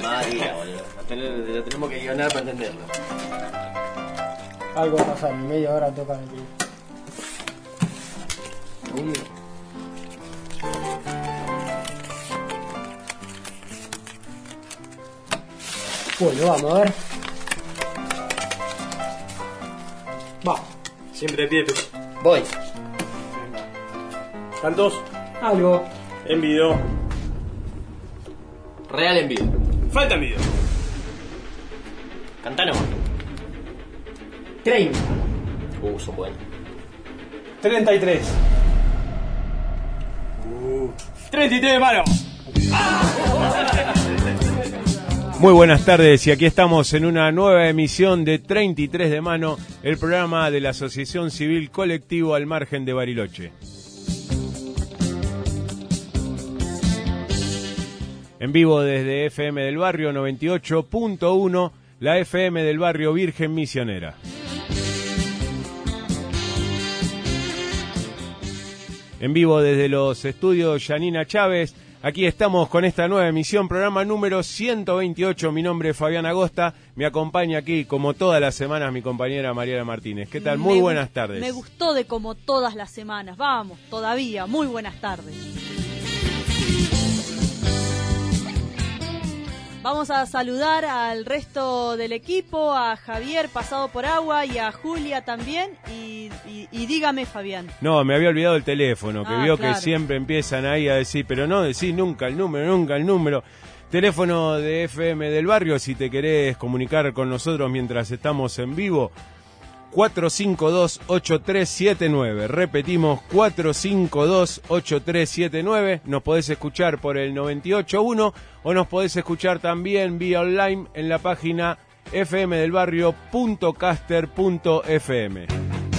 María, boludo. Lo tenemos que guionar para entenderlo. Algo va a pasar, en media hora tocan aquí. Bueno, vamos a ver. Va. Siempre de pie. Voy. ¿Cantos? Algo. Envido. Real en vivo. Falta envido. Cantá nomás. 30. Son buenos. 33. 33 de mano. Muy buenas tardes y aquí estamos en una nueva emisión de 33 de mano, el programa de la Asociación Civil Colectivo al Margen de Bariloche. En vivo desde FM del Barrio 98.1, la FM del Barrio Virgen Misionera. En vivo desde los estudios Yanina Chávez, aquí estamos con esta nueva emisión, programa número 128. Mi nombre es Fabián Agosta, me acompaña aquí como todas las semanas mi compañera Mariana Martínez. ¿Qué tal? Muy buenas tardes. Me gustó de como todas las semanas, vamos, todavía, muy buenas tardes. Vamos a saludar al resto del equipo, a Javier pasado por agua y a Julia también. Y dígame, Fabián. No, me había olvidado el teléfono, que vio claro. Que siempre empiezan ahí a decir, pero no decís nunca el número. Teléfono de FM del Barrio, si te querés comunicar con nosotros mientras estamos en vivo, 452-8379. Repetimos, 452-8379. Nos podés escuchar por el 98.1 o nos podés escuchar también vía online en la página fmdelbarrio.caster.fm.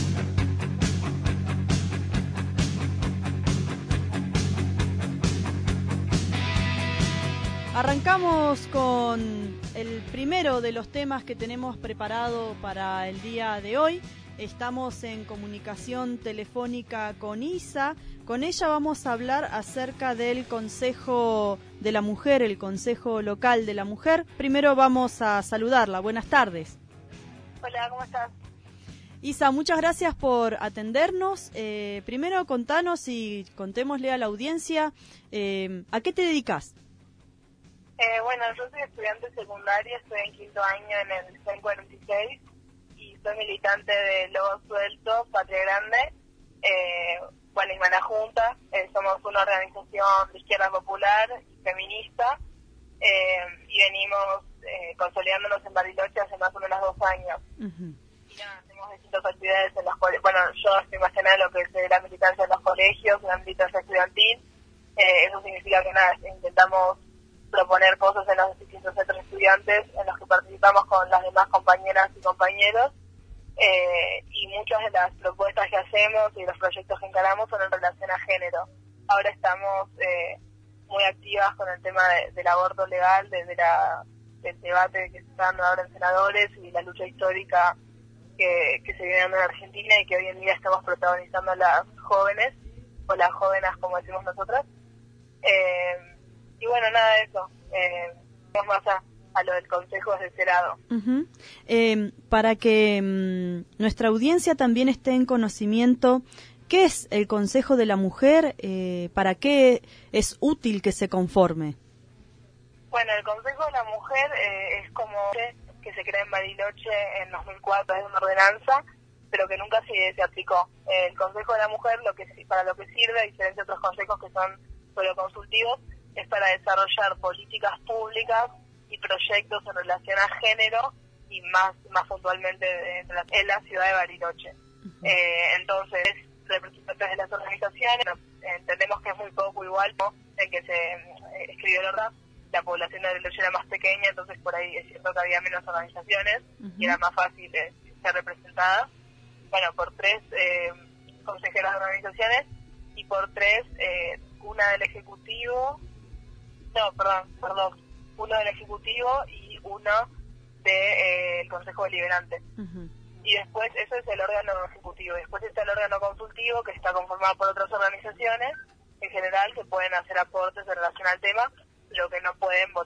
Arrancamos con el primero de los temas que tenemos preparado para el día de hoy. Estamos en comunicación telefónica con Isa. Con ella vamos a hablar acerca del Consejo de la Mujer, el Consejo Local de la Mujer. Primero vamos a saludarla. Buenas tardes. Hola, ¿cómo estás? Isa, muchas gracias por atendernos. Primero contanos y contémosle a la audiencia ¿a qué te dedicas? Bueno, yo soy estudiante secundaria, estoy en quinto año en el CEN 46 y soy militante de Lobo Suelto, Patria Grande, y Mala Junta. Somos una organización de izquierda popular y feminista y venimos consolidándonos en Bariloche hace más o menos 2 años. Uh-huh. Y nada, hacemos distintas actividades en los colegios. Bueno, yo estoy más que nada en lo que es la militancia en los colegios, en la militancia estudiantil. Eso significa que nada, intentamos proponer cosas en los distintos centros estudiantes en los que participamos con las demás compañeras y compañeros, y muchas de las propuestas que hacemos y los proyectos que encaramos son en relación a género. Ahora estamos muy activas con el tema del aborto legal, del debate que se está dando ahora en senadores y la lucha histórica que se viene dando en Argentina y que hoy en día estamos protagonizando las jóvenes, o las jóvenes como decimos nosotras. Y bueno, nada de eso. Vamos más a lo del consejo desde ese lado. Uh-huh. Para que nuestra audiencia también esté en conocimiento, ¿qué es el Consejo de la Mujer? ¿Para qué es útil que se conforme? Bueno, el Consejo de la Mujer es como que se crea en Bariloche en 2004, es una ordenanza, pero que nunca se aplicó. El Consejo de la Mujer, para lo que sirve, a diferencia de otros consejos que son solo consultivos, es para desarrollar políticas públicas y proyectos en relación a género y más puntualmente en la ciudad de Bariloche. Uh-huh. Entonces, representantes de las organizaciones, entendemos que es muy poco igual, ¿no? En que se escribió la verdad, la población de Bariloche era más pequeña, entonces por ahí es cierto que había menos organizaciones. Uh-huh. Y era más fácil ser representada. Bueno, por 3 consejeras de organizaciones y por 3, una del Ejecutivo. No, perdón. Uno del Ejecutivo y uno del Consejo Deliberante. Uh-huh. Y después, eso es el órgano ejecutivo. Después está el órgano consultivo, que está conformado por otras organizaciones, en general, que pueden hacer aportes en relación al tema, lo que no pueden votar.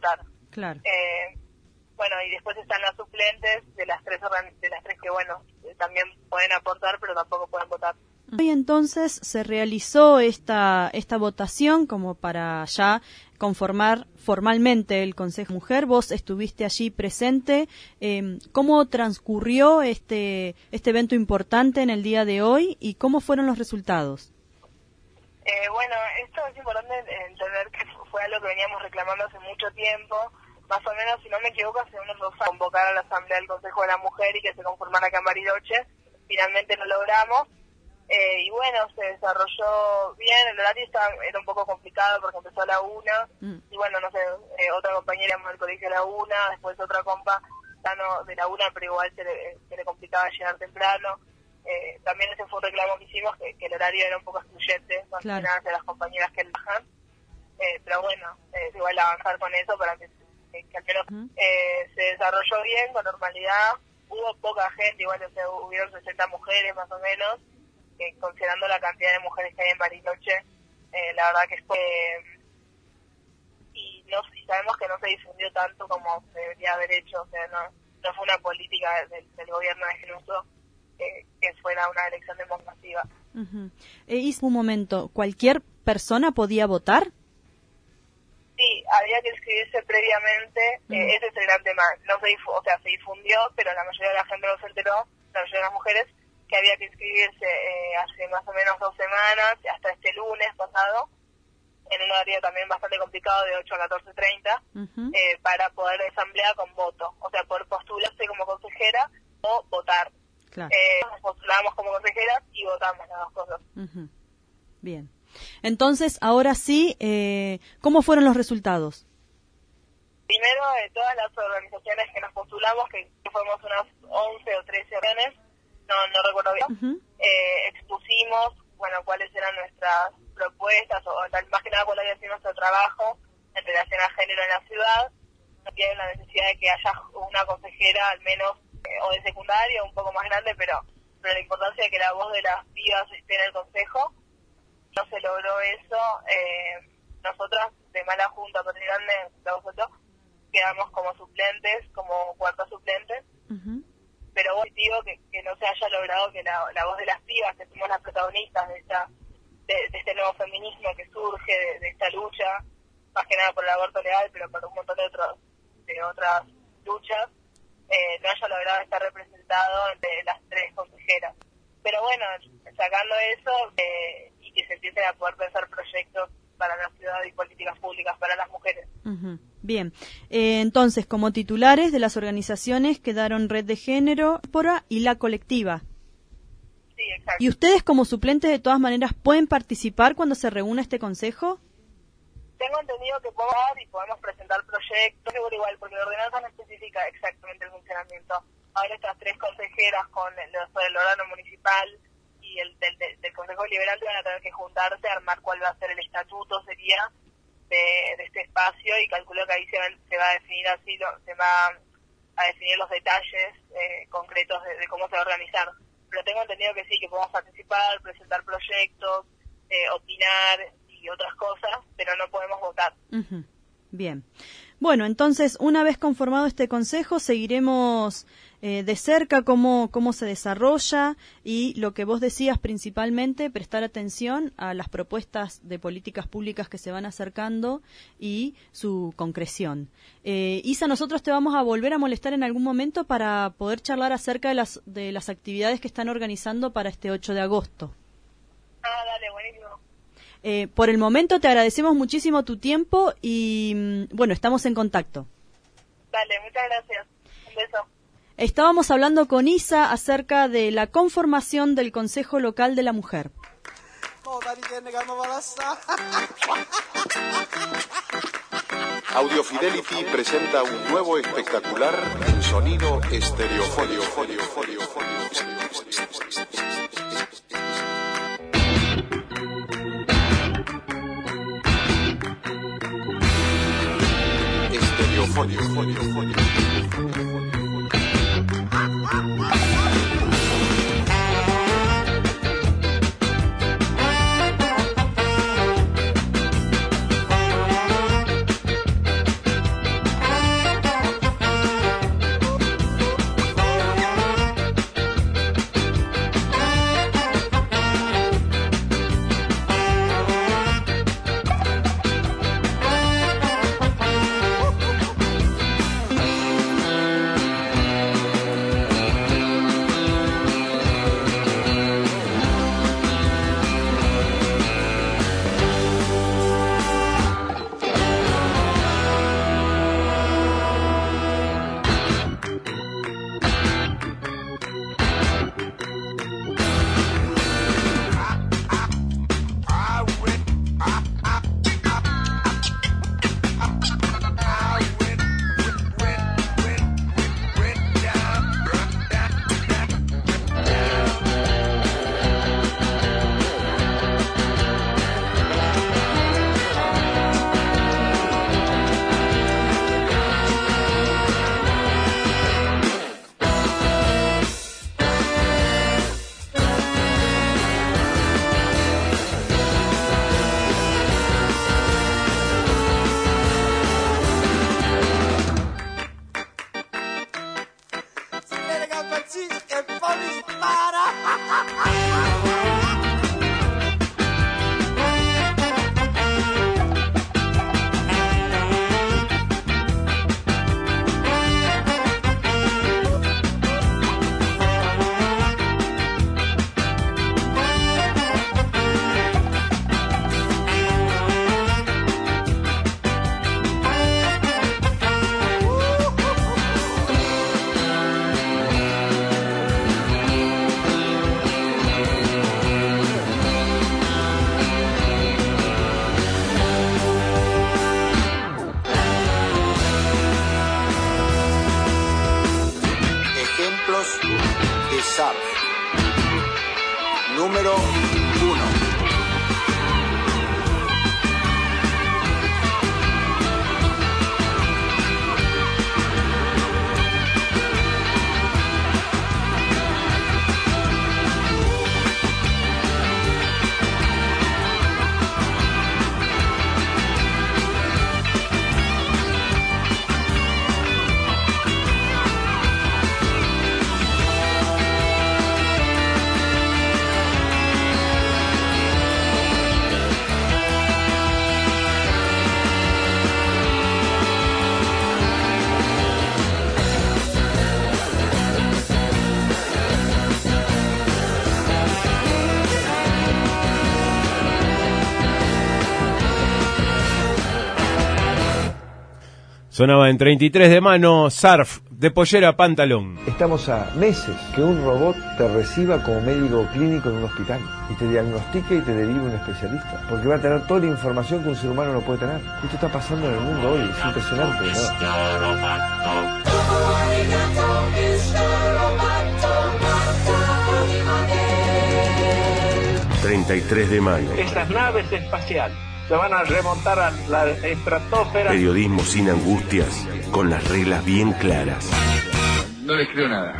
Claro. Bueno, y después están las suplentes de las tres que, bueno, también pueden aportar, pero tampoco pueden votar. Y entonces se realizó esta votación como para ya conformar formalmente el Consejo Mujer. Vos estuviste allí presente. ¿Cómo transcurrió este evento importante en el día de hoy y cómo fueron los resultados? Bueno, esto es importante entender que fue algo que veníamos reclamando hace mucho tiempo. Más o menos, si no me equivoco, hace unos 2 años convocar a la Asamblea del Consejo de la Mujer y que se conformara acá en Bariloche. Finalmente lo logramos. Y bueno, se desarrolló bien. El horario era un poco complicado porque empezó a la 1. Y bueno, no sé, otra compañera del colegio a la 1, después otra compa de la 1, pero igual se le complicaba llegar temprano. También ese fue un reclamo que hicimos, que el horario era un poco excluyente, más que nada de las compañeras que bajan. Pero bueno, es igual avanzar con eso para que al menos se desarrolló bien, con normalidad. Hubo poca gente, igual hubieron 60 mujeres más o menos, considerando la cantidad de mujeres que hay en Bariloche. La verdad que fue... Y sabemos que no se difundió tanto como se debería haber hecho, o sea, no fue una política del gobierno de Genuso que fuera una elección democrática. Hizo un momento, ¿cualquier persona podía votar? Sí, había que inscribirse previamente. Ese es el gran tema. No se difundió, pero la mayoría de la gente no se enteró, la mayoría de las mujeres, que había que inscribirse hace más o menos 2 semanas, hasta este lunes pasado, en un horario también bastante complicado de 8 a 14:30, para poder asamblea con voto. O sea, poder postularse como consejera o votar. Claro. Nos postulamos como consejeras y votamos las 2 cosas. Bien. Entonces, ahora sí, ¿cómo fueron los resultados? Primero, de todas las organizaciones que nos postulamos, que fuimos unas 11 o 13 reuniones, no recuerdo bien, expusimos, bueno, cuáles eran nuestras propuestas, o más que nada cuál había sido nuestro trabajo en relación a género en la ciudad. No tiene la necesidad de que haya una consejera, al menos, o de secundaria, un poco más grande, pero la importancia de que la voz de las pibas esté en el consejo. No se logró eso. Nosotras, de mala junta, Patri Grande, quedamos como suplentes, como cuartas suplentes. Pero vos digo que no se haya logrado que la voz de las pibas, que somos las protagonistas de este nuevo feminismo que surge de esta lucha, más que nada por el aborto legal, pero por un montón de otras luchas, no haya logrado estar representado entre las 3 consejeras. Pero bueno, sacando eso, y que se empiecen a poder pensar proyectos para la ciudad y políticas públicas para las mujeres. Bien, entonces, como titulares de las organizaciones quedaron Red de Género, Pora y La Colectiva. Sí, exacto. ¿Y ustedes como suplentes de todas maneras pueden participar cuando se reúna este consejo? Tengo entendido que podemos presentar proyectos, seguro igual, porque la ordenanza no especifica exactamente el funcionamiento. Ahora estas 3 consejeras con el órgano municipal y el del Consejo Liberante van a tener que juntarse, armar cuál va a ser el estatuto, sería, de este espacio, y calculo que ahí se va a definir se va a definir los detalles concretos de cómo se va a organizar. Pero tengo entendido que sí, que podemos participar, presentar proyectos, opinar y otras cosas, pero no podemos votar. Bien. Bueno, entonces, una vez conformado este consejo, seguiremos de cerca cómo se desarrolla, y lo que vos decías principalmente, prestar atención a las propuestas de políticas públicas que se van acercando y su concreción. Isa, nosotros te vamos a volver a molestar en algún momento para poder charlar acerca de las actividades que están organizando para este 8 de agosto. Dale, buenísimo. Por el momento te agradecemos muchísimo tu tiempo y, bueno, estamos en contacto. Dale, muchas gracias. Un beso. Estábamos hablando con Isa acerca de la conformación del Consejo Local de la Mujer. Audio Fidelity presenta un nuevo espectacular en sonido estereofonio. SARF. Número 1. Sonaba en 33 de mano, Surf, de pollera a pantalón. Estamos a meses que un robot te reciba como médico clínico en un hospital y te diagnostique y te derive un especialista, porque va a tener toda la información que un ser humano no puede tener. Esto está pasando en el mundo hoy, es impresionante, ¿no? 33 de mayo. Estas naves espaciales se van a remontar a la estratosfera. Periodismo sin angustias, con las reglas bien claras. No les creo nada.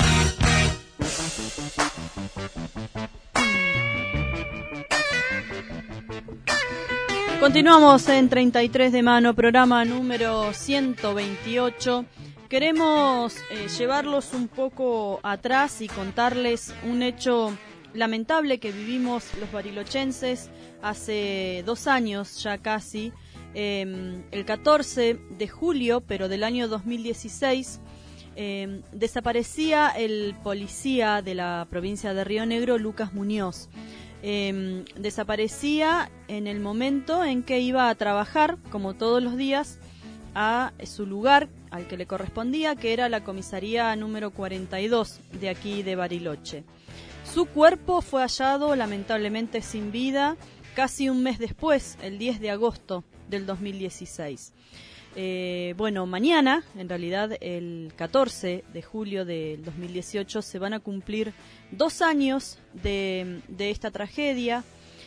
Continuamos en 33 de mano, programa número 128. Queremos llevarlos un poco atrás y contarles un hecho lamentable que vivimos los barilochenses hace 2 años ya casi, el 14 de julio, pero del año 2016, desaparecía el policía de la provincia de Río Negro, Lucas Muñoz. Desaparecía en el momento en que iba a trabajar, como todos los días, a su lugar al que le correspondía, que era la comisaría número 42 de aquí de Bariloche. Su cuerpo fue hallado lamentablemente sin vida casi un mes después, el 10 de agosto del 2016. Mañana, en realidad el 14 de julio del 2018, se van a cumplir 2 años de esta tragedia.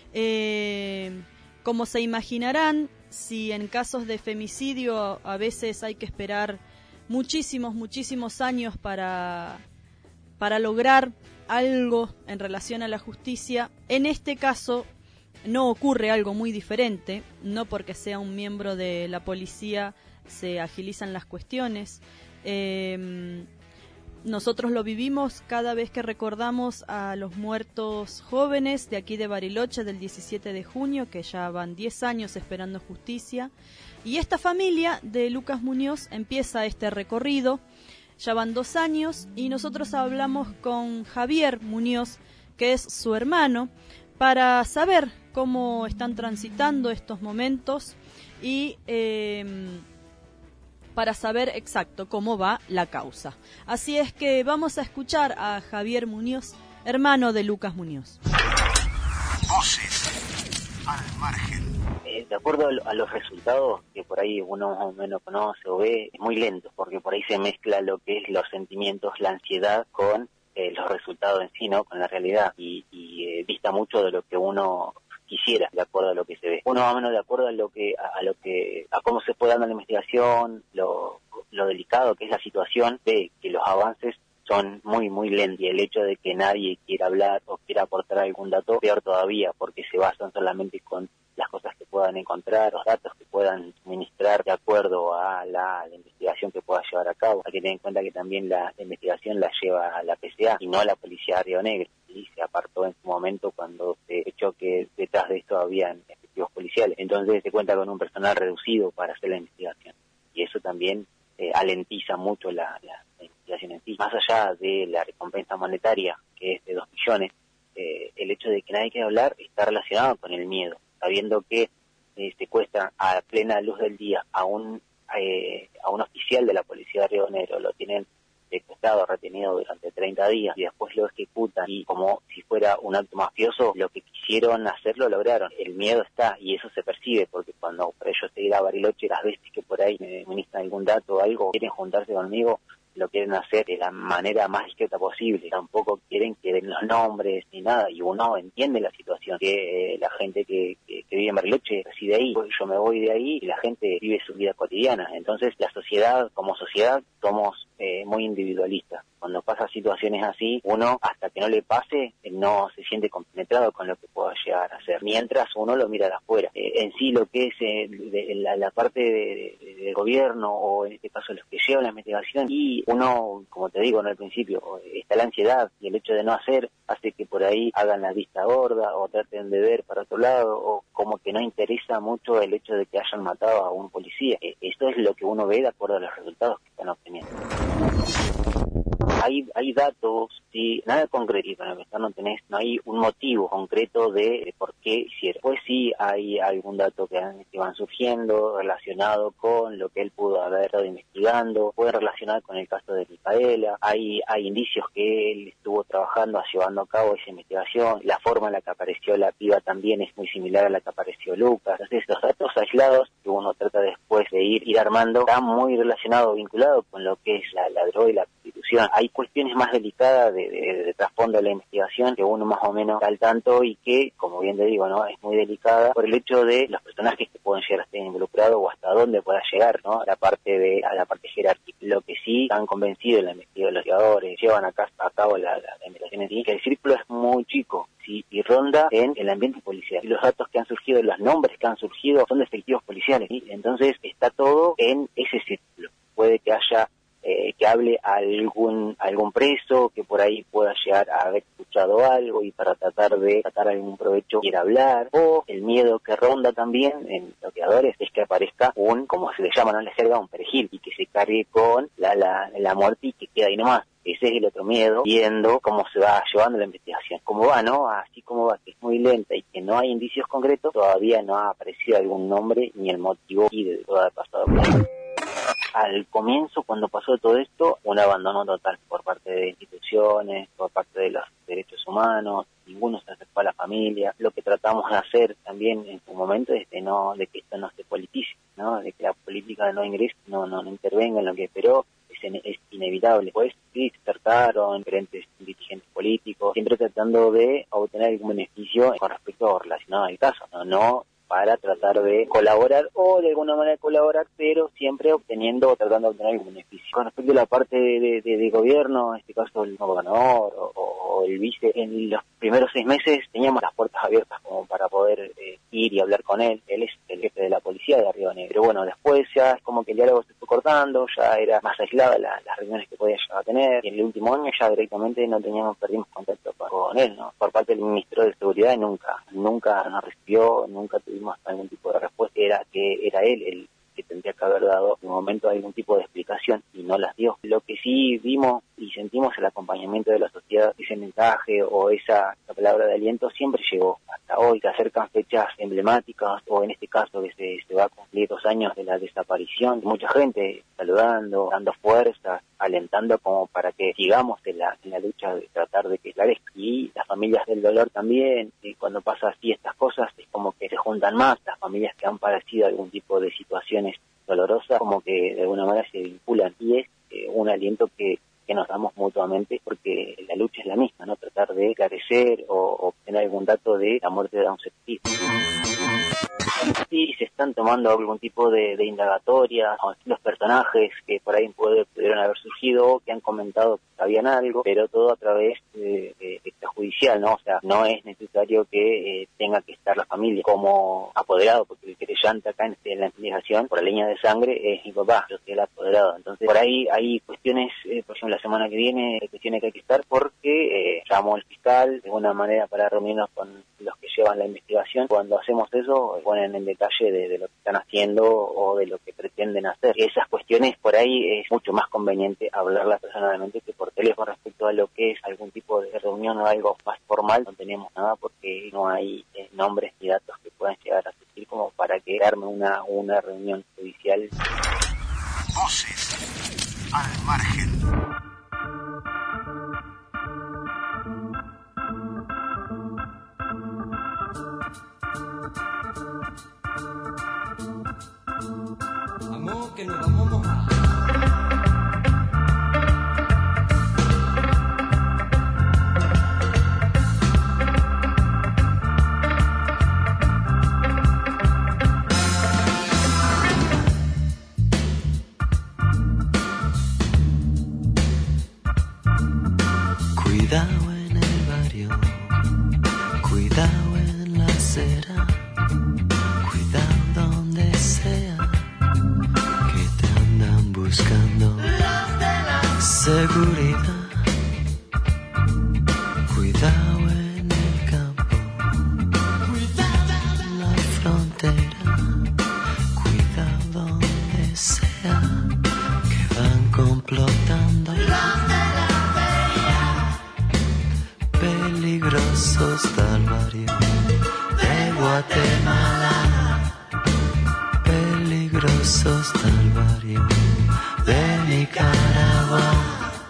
Como se imaginarán, si en casos de femicidio a veces hay que esperar muchísimos años para lograr algo en relación a la justicia, en este caso no ocurre algo muy diferente, no porque sea un miembro de la policía se agilizan las cuestiones. Nosotros lo vivimos cada vez que recordamos a los muertos jóvenes de aquí de Bariloche del 17 de junio, que ya van 10 años esperando justicia. Y esta familia de Lucas Muñoz empieza este recorrido, ya van 2 años, y nosotros hablamos con Javier Muñoz, que es su hermano, para saber cómo están transitando estos momentos y para saber exacto cómo va la causa. Así es que vamos a escuchar a Javier Muñoz, hermano de Lucas Muñoz. Voces al margen. De acuerdo a los resultados que por ahí uno más o menos conoce o ve, es muy lento, porque por ahí se mezcla lo que es los sentimientos, la ansiedad con los resultados en sí, ¿no? Con la realidad, y dista mucho de lo que uno quisiera, de acuerdo a lo que se ve. Uno más o menos de acuerdo a cómo se fue dando la investigación, lo delicado que es la situación, ve que los avances son muy lentos, y el hecho de que nadie quiera hablar o quiera aportar algún dato, peor todavía, porque se basan solamente con las cosas que puedan encontrar, los datos que puedan suministrar de acuerdo a la investigación que pueda llevar a cabo. Hay que tener en cuenta que también la investigación la lleva a la PCA y no a la Policía de Río Negro, y se apartó en su momento cuando se echó que detrás de esto habían efectivos policiales. Entonces se cuenta con un personal reducido para hacer la investigación, y eso también alentiza mucho la investigación en sí. Más allá de la recompensa monetaria, que es de 2 millones, el hecho de que nadie quiera hablar está relacionado con el miedo, sabiendo que secuestran a plena luz del día a un oficial de la Policía de Río Negro, lo tienen secuestrado, retenido durante 30 días, y después lo ejecutan, y como si fuera un acto mafioso, lo que quisieron hacer lo lograron. El miedo está, y eso se percibe, porque cuando por ellos se irá a Bariloche, las veces que por ahí me ministran algún dato o algo, quieren juntarse conmigo, lo quieren hacer de la manera más discreta posible, tampoco quieren que den los nombres ni nada, y uno entiende la situación, que la gente que vive en Bariloche reside ahí, pues yo me voy de ahí y la gente vive su vida cotidiana. Entonces la sociedad, como sociedad, somos muy individualistas. Cuando pasan situaciones así, uno, hasta que no le pase, no se siente compenetrado con lo que pueda llegar a hacer, mientras uno lo mira de afuera. En sí, lo que es la parte del gobierno, o en este caso los que llevan la investigación, y uno, como te digo, al principio, está la ansiedad, y el hecho de no hacer hace que por ahí hagan la vista gorda, o traten de ver para otro lado, o como que no interesa mucho el hecho de que hayan matado a un policía. Esto es lo que uno ve de acuerdo a los resultados que están obteniendo. Hay datos, sí, nada concreto, en el que no hay un motivo concreto de por qué hicieron. Pues sí hay algún dato que van surgiendo relacionado con lo que él pudo haber estado investigando, puede relacionar con el caso de Micaela, hay indicios que él estuvo trabajando, llevando a cabo esa investigación, la forma en la que apareció la piba también es muy similar a la que apareció Lucas. Entonces los datos aislados que uno trata después de ir armando están muy relacionados, vinculados con lo que es la droga y la prostitución. Hay cuestiones más delicadas de trasfondo de la investigación que uno más o menos está al tanto, y que, como bien te digo, no es muy delicada por el hecho de los personajes que pueden llegar a estar involucrados o hasta dónde pueda llegar, ¿no? a la parte jerárquica. Lo que sí están convencidos los investigadores, llevan a cabo la investigación en sí, que el círculo es muy chico, ¿sí? Y ronda en el ambiente policial. Y los datos que han surgido, los nombres que han surgido son de efectivos policiales, ¿sí? Entonces está todo en ese círculo. Puede que haya que hable a algún preso que por ahí pueda llegar a haber escuchado algo y para tratar de sacar algún provecho quiera hablar, o el miedo que ronda también en los creadores es que aparezca como se le llama en la jerga, un perejil, y que se cargue con la muerte y que queda ahí nomás. Ese es el otro miedo, viendo cómo se va llevando la investigación. Cómo va, ¿no? Así como va, que es muy lenta y que no hay indicios concretos, todavía no ha aparecido algún nombre ni el motivo y de todo el pasado. Al comienzo, cuando pasó todo esto, un abandono total por parte de instituciones, por parte de los derechos humanos, ninguno se acercó a la familia. Lo que tratamos de hacer también en su momento es de que esto no se politice, ¿no? De que la política no ingrese, no intervenga en lo que esperó. Es inevitable. Pues sí, se trataron diferentes dirigentes políticos, siempre tratando de obtener algún beneficio con respecto relacionado al caso, no para tratar de colaborar o de alguna manera colaborar, pero siempre tratando de obtener algún beneficio. Con respecto a la parte de gobierno, en este caso el gobernador o el vice, en los primeros 6 meses teníamos las puertas abiertas como para poder ir y hablar con él. Él es el jefe de la policía de Río Negro. Pero bueno, después ya es como que el diálogo se fue cortando, ya era más aislada las reuniones que podía llegar a tener, y en el último año ya directamente perdimos contacto con él, ¿no? Por parte del ministro de Seguridad nunca nos recibió, nunca tuvimos algún tipo de respuesta. Era él el que tendría que haber dado en un momento algún tipo de explicación, y no las dio. Lo que sí vimos y sentimos el acompañamiento de la sociedad, ese mensaje o esa palabra de aliento siempre llegó. Hasta hoy se acercan fechas emblemáticas, o en este caso que se va a cumplir 2 años de la desaparición, mucha gente saludando, dando fuerza, alentando como para que sigamos en la lucha de tratar de que esclarezca. Y las familias del dolor también, y cuando pasa así estas cosas, es como que se juntan más las familias que han padecido algún tipo de situaciones dolorosas, como que de alguna manera se vinculan, y es un aliento que nos damos mutuamente, porque la lucha es la misma, ¿no? Tratar de esclarecer o obtener algún dato de la muerte de un ser querido. Sí, se están tomando algún tipo de indagatoria, los personajes que por ahí pudieron haber surgido o que han comentado que sabían algo, pero todo a través de extrajudicial, ¿no? O sea, no es necesario que tenga que estar la familia como apoderado, porque el querellante acá en la investigación por la línea de sangre es mi papá, yo soy el apoderado. Entonces, por ahí hay cuestiones, por ejemplo, la semana que viene, cuestiones que hay que estar, porque llamó al fiscal de alguna manera para reunirnos con los que llevan la investigación. Cuando hacemos eso, ponen en detalle de lo que están haciendo o de lo que pretenden hacer. Y esas cuestiones por ahí es mucho más conveniente hablarlas personalmente que por teléfono. Respecto a lo que es algún tipo de reunión o algo más formal, no tenemos nada, porque no hay nombres ni datos que puedan llegar a surgir como para quedarme una reunión judicial. Voces al margen. Vamos, que nos vamos a mojar. Cuidado en el barrio, cuidado en la acera, cuidado donde sea, que te andan buscando. Seguridad, cuidado en el campo, cuidado en la frontera, cuidado donde sea, que van complotando. Peligroso está el barrio de Guatemala, peligroso está el barrio de Nicaragua.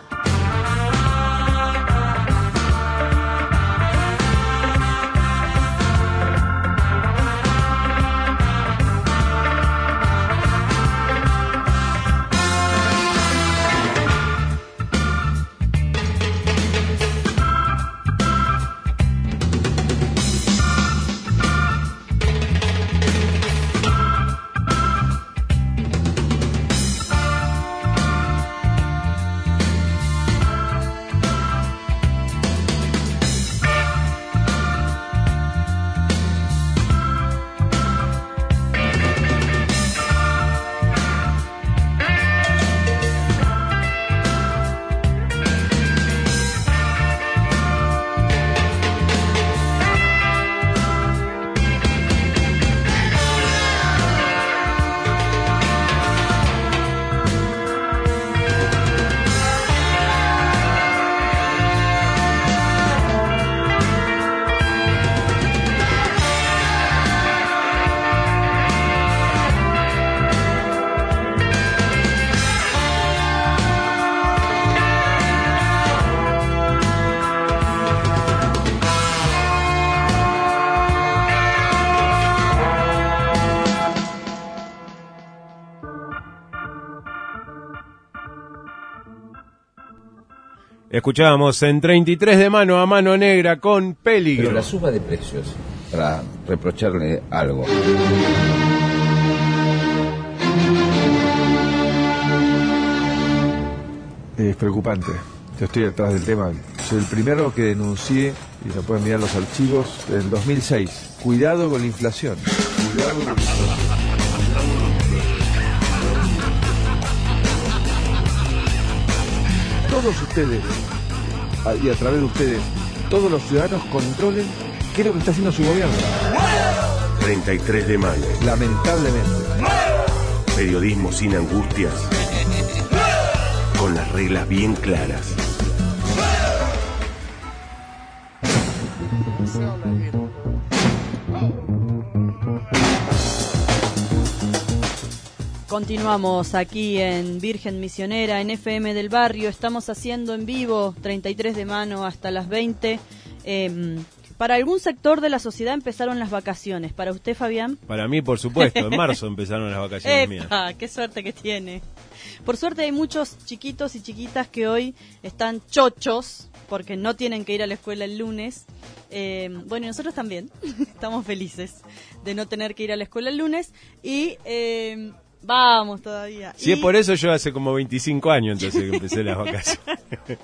Escuchábamos en 33 de Mano a Mano Negra con Peligro. Pero la suba de precios, para reprocharle algo. Es preocupante. Yo estoy detrás del tema. Soy el primero que denuncié, y lo pueden mirar los archivos, en 2006. Cuidado con la inflación. Cuidado con la inflación. Todos ustedes, y a través de ustedes, todos los ciudadanos controlen qué es lo que está haciendo su gobierno. 33 de mayo. Lamentablemente. Periodismo sin angustias, con las reglas bien claras. Continuamos aquí en Virgen Misionera, en FM del Barrio. Estamos haciendo en vivo 33 de Mano hasta las 20. Para algún sector de la sociedad empezaron las vacaciones. ¿Para usted, Fabián? Para mí, por supuesto. En marzo empezaron las vacaciones mías. ¡Qué suerte que tiene! Por suerte hay muchos chiquitos y chiquitas que hoy están chochos porque no tienen que ir a la escuela el lunes. Bueno, y nosotros también. Estamos felices de no tener que ir a la escuela el lunes. Y... vamos todavía. Si es por eso, yo hace como 25 años entonces que empecé las vacaciones.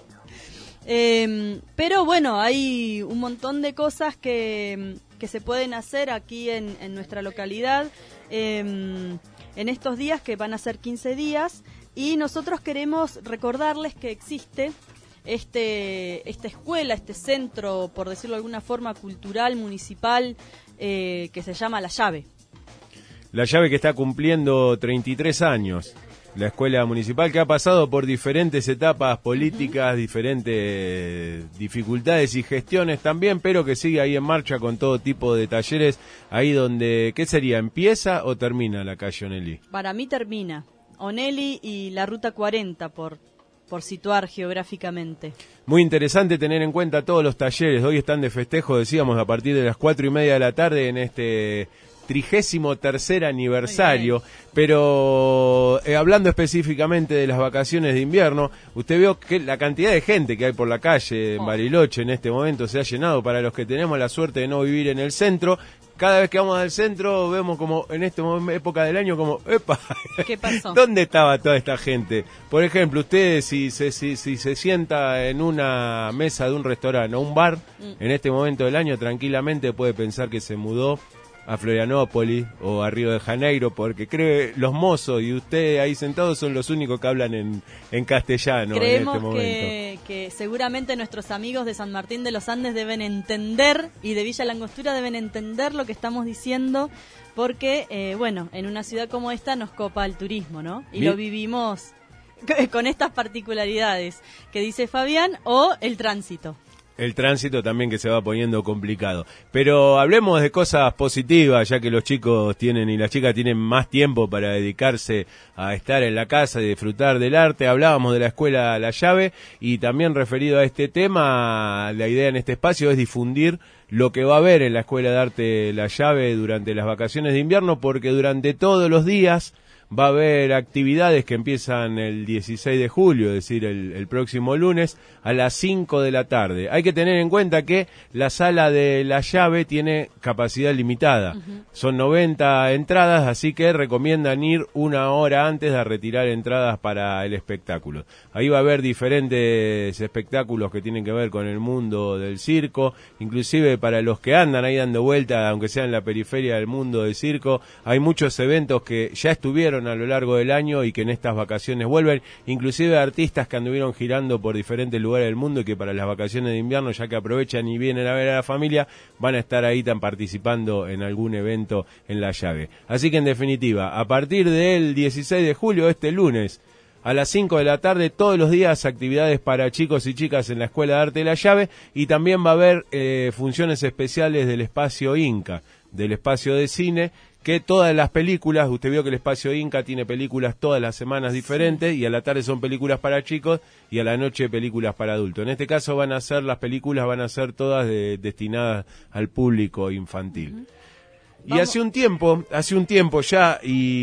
Pero bueno, hay un montón de cosas que se pueden hacer aquí en nuestra localidad en estos días, que van a ser 15 días, y nosotros queremos recordarles que existe esta escuela, este centro, por decirlo de alguna forma, cultural, municipal, que se llama La Llave. La Llave, que está cumpliendo 33 años. La escuela municipal, que ha pasado por diferentes etapas políticas, diferentes dificultades y gestiones también, pero que sigue ahí en marcha con todo tipo de talleres. Ahí donde, ¿qué sería? ¿Empieza o termina la calle Onelli? Para mí termina. Onelli y la Ruta 40, por situar geográficamente. Muy interesante tener en cuenta todos los talleres. Hoy están de festejo, decíamos, a partir de las 4:30 de la tarde en este 33º aniversario, pero hablando específicamente de las vacaciones de invierno, usted vio que la cantidad de gente que hay por la calle en Bariloche en este momento se ha llenado. Para los que tenemos la suerte de no vivir en el centro, cada vez que vamos al centro vemos como en esta época del año como, ¡epa! ¿Qué pasó? ¿Dónde estaba toda esta gente? Por ejemplo, ustedes si se sienta en una mesa de un restaurante o un bar, en este momento del año tranquilamente puede pensar que se mudó a Florianópolis o a Río de Janeiro, porque creo los mozos y usted ahí sentados son los únicos que hablan en castellano. Creemos en este momento. que seguramente nuestros amigos de San Martín de los Andes deben entender, y de Villa Langostura deben entender lo que estamos diciendo, porque, bueno, en una ciudad como esta nos copa el turismo, ¿no? Y lo vivimos con estas particularidades que dice Fabián, o el tránsito. El tránsito también, que se va poniendo complicado. Pero hablemos de cosas positivas, ya que los chicos tienen y las chicas tienen más tiempo para dedicarse a estar en la casa y disfrutar del arte. Hablábamos de la escuela La Llave, y también referido a este tema, la idea en este espacio es difundir lo que va a haber en la Escuela de Arte La Llave durante las vacaciones de invierno, porque durante todos los días va a haber actividades que empiezan el 16 de julio, es decir, el próximo lunes, a las 5 de la tarde. Hay que tener en cuenta que la sala de La Llave tiene capacidad limitada. Son 90 entradas, así que recomiendan ir una hora antes de retirar entradas para el espectáculo. Ahí va a haber diferentes espectáculos que tienen que ver con el mundo del circo, inclusive para los que andan ahí dando vuelta, aunque sea en la periferia del mundo del circo, hay muchos eventos que ya estuvieron a lo largo del año y que en estas vacaciones vuelven, inclusive artistas que anduvieron girando por diferentes lugares del mundo y que para las vacaciones de invierno, ya que aprovechan y vienen a ver a la familia, van a estar ahí participando en algún evento en La Llave. Así que en definitiva, a partir del 16 de julio, este lunes, a las 5 de la tarde, todos los días actividades para chicos y chicas en la Escuela de Arte de La Llave, y también va a haber funciones especiales del espacio Inca, del espacio de cine, que todas las películas, usted vio que el espacio Inca tiene películas todas las semanas diferentes, y a la tarde son películas para chicos y a la noche películas para adultos. En este caso las películas van a ser todas destinadas al público infantil. Y hace un tiempo ya,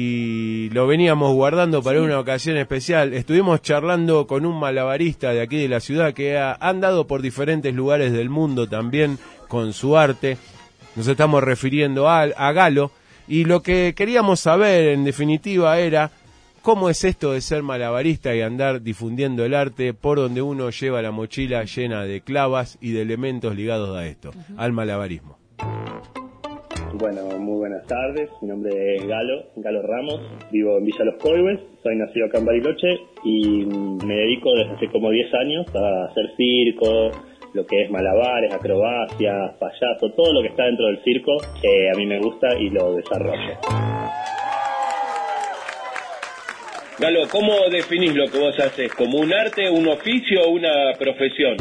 y lo veníamos guardando para una ocasión especial, estuvimos charlando con un malabarista de aquí de la ciudad que ha andado por diferentes lugares del mundo también con su arte. Nos estamos refiriendo a Galo, y lo que queríamos saber en definitiva era cómo es esto de ser malabarista y andar difundiendo el arte por donde uno lleva la mochila llena de clavas y de elementos ligados a esto, al malabarismo. Bueno, muy buenas tardes, mi nombre es Galo Ramos, vivo en Villa Los Coihues, soy nacido acá en Bariloche y me dedico desde hace como 10 años a hacer circo, lo que es malabares, acrobacias, payaso, todo lo que está dentro del circo, a mí me gusta y lo desarrollo. Galo, ¿cómo definís lo que vos haces? ¿Como un arte, un oficio o una profesión?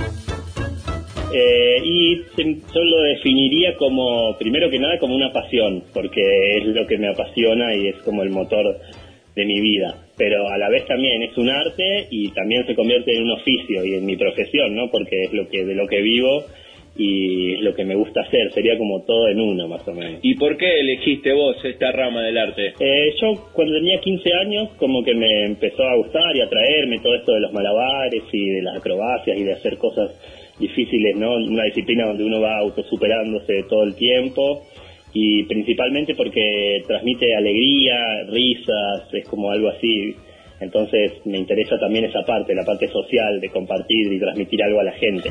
Yo lo definiría como, primero que nada, como una pasión, porque es lo que me apasiona y es como el motor de mi vida, pero a la vez también es un arte y también se convierte en un oficio y en mi profesión, ¿no? Porque es de lo que vivo y es lo que me gusta hacer, sería como todo en uno, más o menos. ¿Y por qué elegiste vos esta rama del arte? Yo cuando tenía 15 años como que me empezó a gustar y a atraerme todo esto de los malabares y de las acrobacias y de hacer cosas difíciles, ¿no? Una disciplina donde uno va autosuperándose todo el tiempo, y principalmente porque transmite alegría, risas, es como algo así. Entonces me interesa también esa parte, la parte social, de compartir y transmitir algo a la gente.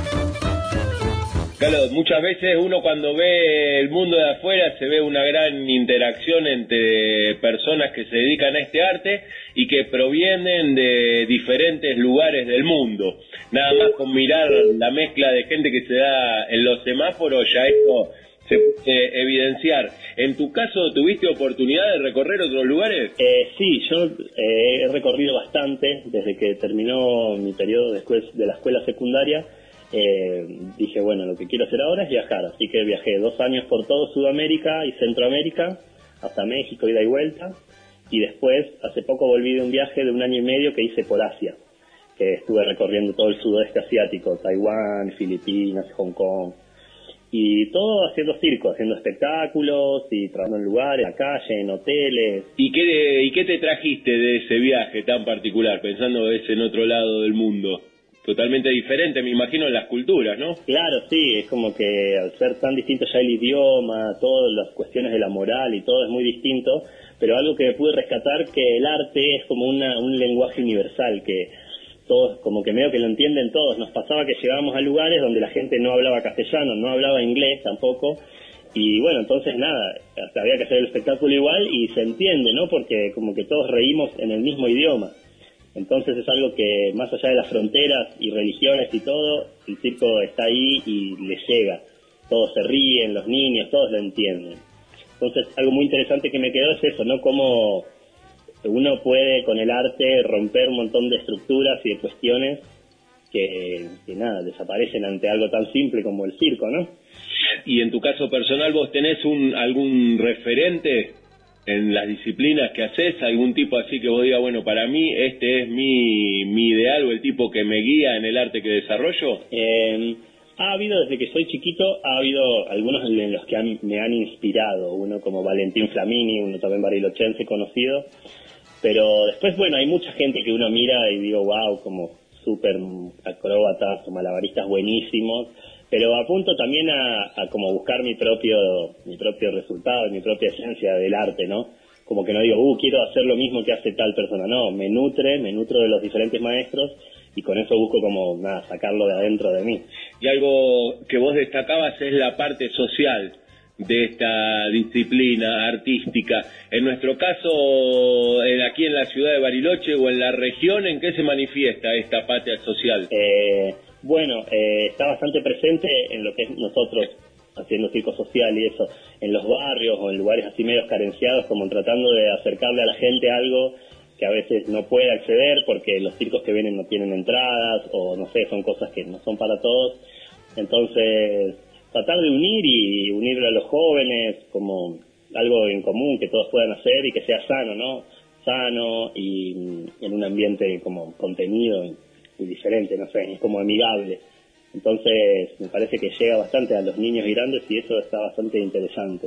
Claro, muchas veces uno cuando ve el mundo de afuera se ve una gran interacción entre personas que se dedican a este arte y que provienen de diferentes lugares del mundo. Nada más con mirar la mezcla de gente que se da en los semáforos, ya esto se puede evidenciar. ¿En tu caso tuviste oportunidad de recorrer otros lugares? Sí, yo he recorrido bastante desde que terminó mi periodo después de la escuela secundaria. Dije, bueno, lo que quiero hacer ahora es viajar, así que viajé 2 años por todo Sudamérica y Centroamérica, hasta México, ida y vuelta, y después, hace poco volví de un viaje de 1 año y medio que hice por Asia, que estuve recorriendo todo el sudoeste asiático, Taiwán, Filipinas, Hong Kong, y todo haciendo circo, haciendo espectáculos y trabajando en lugares, en la calle, en hoteles. ¿Y qué te trajiste de ese viaje tan particular, pensando en otro lado del mundo? totalmente diferente, me imagino, en las culturas, ¿no? Claro, sí, es como que al ser tan distinto ya el idioma, todas las cuestiones de la moral y todo es muy distinto, pero algo que pude rescatar, que el arte es como un lenguaje universal, que todos, como que medio que lo entienden todos. Nos pasaba que llegábamos a lugares donde la gente no hablaba castellano, no hablaba inglés tampoco, y bueno, entonces nada, hasta había que hacer el espectáculo igual y se entiende, ¿no? Porque como que todos reímos en el mismo idioma. Entonces es algo que más allá de las fronteras y religiones y todo, el circo está ahí y le llega. Todos se ríen, los niños, todos lo entienden. Entonces algo muy interesante que me quedó es eso, ¿no? Cómo uno puede con el arte romper un montón de estructuras y de cuestiones que nada, desaparecen ante algo tan simple como el circo, ¿no? Y en tu caso personal, ¿vos tenés algún referente en las disciplinas que haces? ¿Algún tipo así que vos digas, bueno, para mí este es mi ideal o el tipo que me guía en el arte que desarrollo? Ha habido, desde que soy chiquito, ha habido algunos en los que me han inspirado, uno como Valentín Flamini, uno también barilochense conocido, pero después, bueno, hay mucha gente que uno mira y digo, wow, como súper acróbatas o malabaristas buenísimos, pero apunto también a como buscar mi propio resultado, mi propia esencia del arte, ¿no? Como que no digo, quiero hacer lo mismo que hace tal persona, no, me nutro de los diferentes maestros y con eso busco como, nada, sacarlo de adentro de mí. Y algo que vos destacabas es la parte social de esta disciplina artística. En nuestro caso, aquí en la ciudad de Bariloche o en la región, ¿en qué se manifiesta esta parte social? Bueno, está bastante presente en lo que es nosotros haciendo circo social y eso, en los barrios o en lugares así medios carenciados, como tratando de acercarle a la gente algo que a veces no puede acceder porque los circos que vienen no tienen entradas o no sé, son cosas que no son para todos. Entonces, tratar de unir a los jóvenes como algo en común que todos puedan hacer y que sea sano, ¿no? Sano y en un ambiente como contenido y diferente, no sé, es como amigable. Entonces, me parece que llega bastante a los niños y grandes y eso está bastante interesante.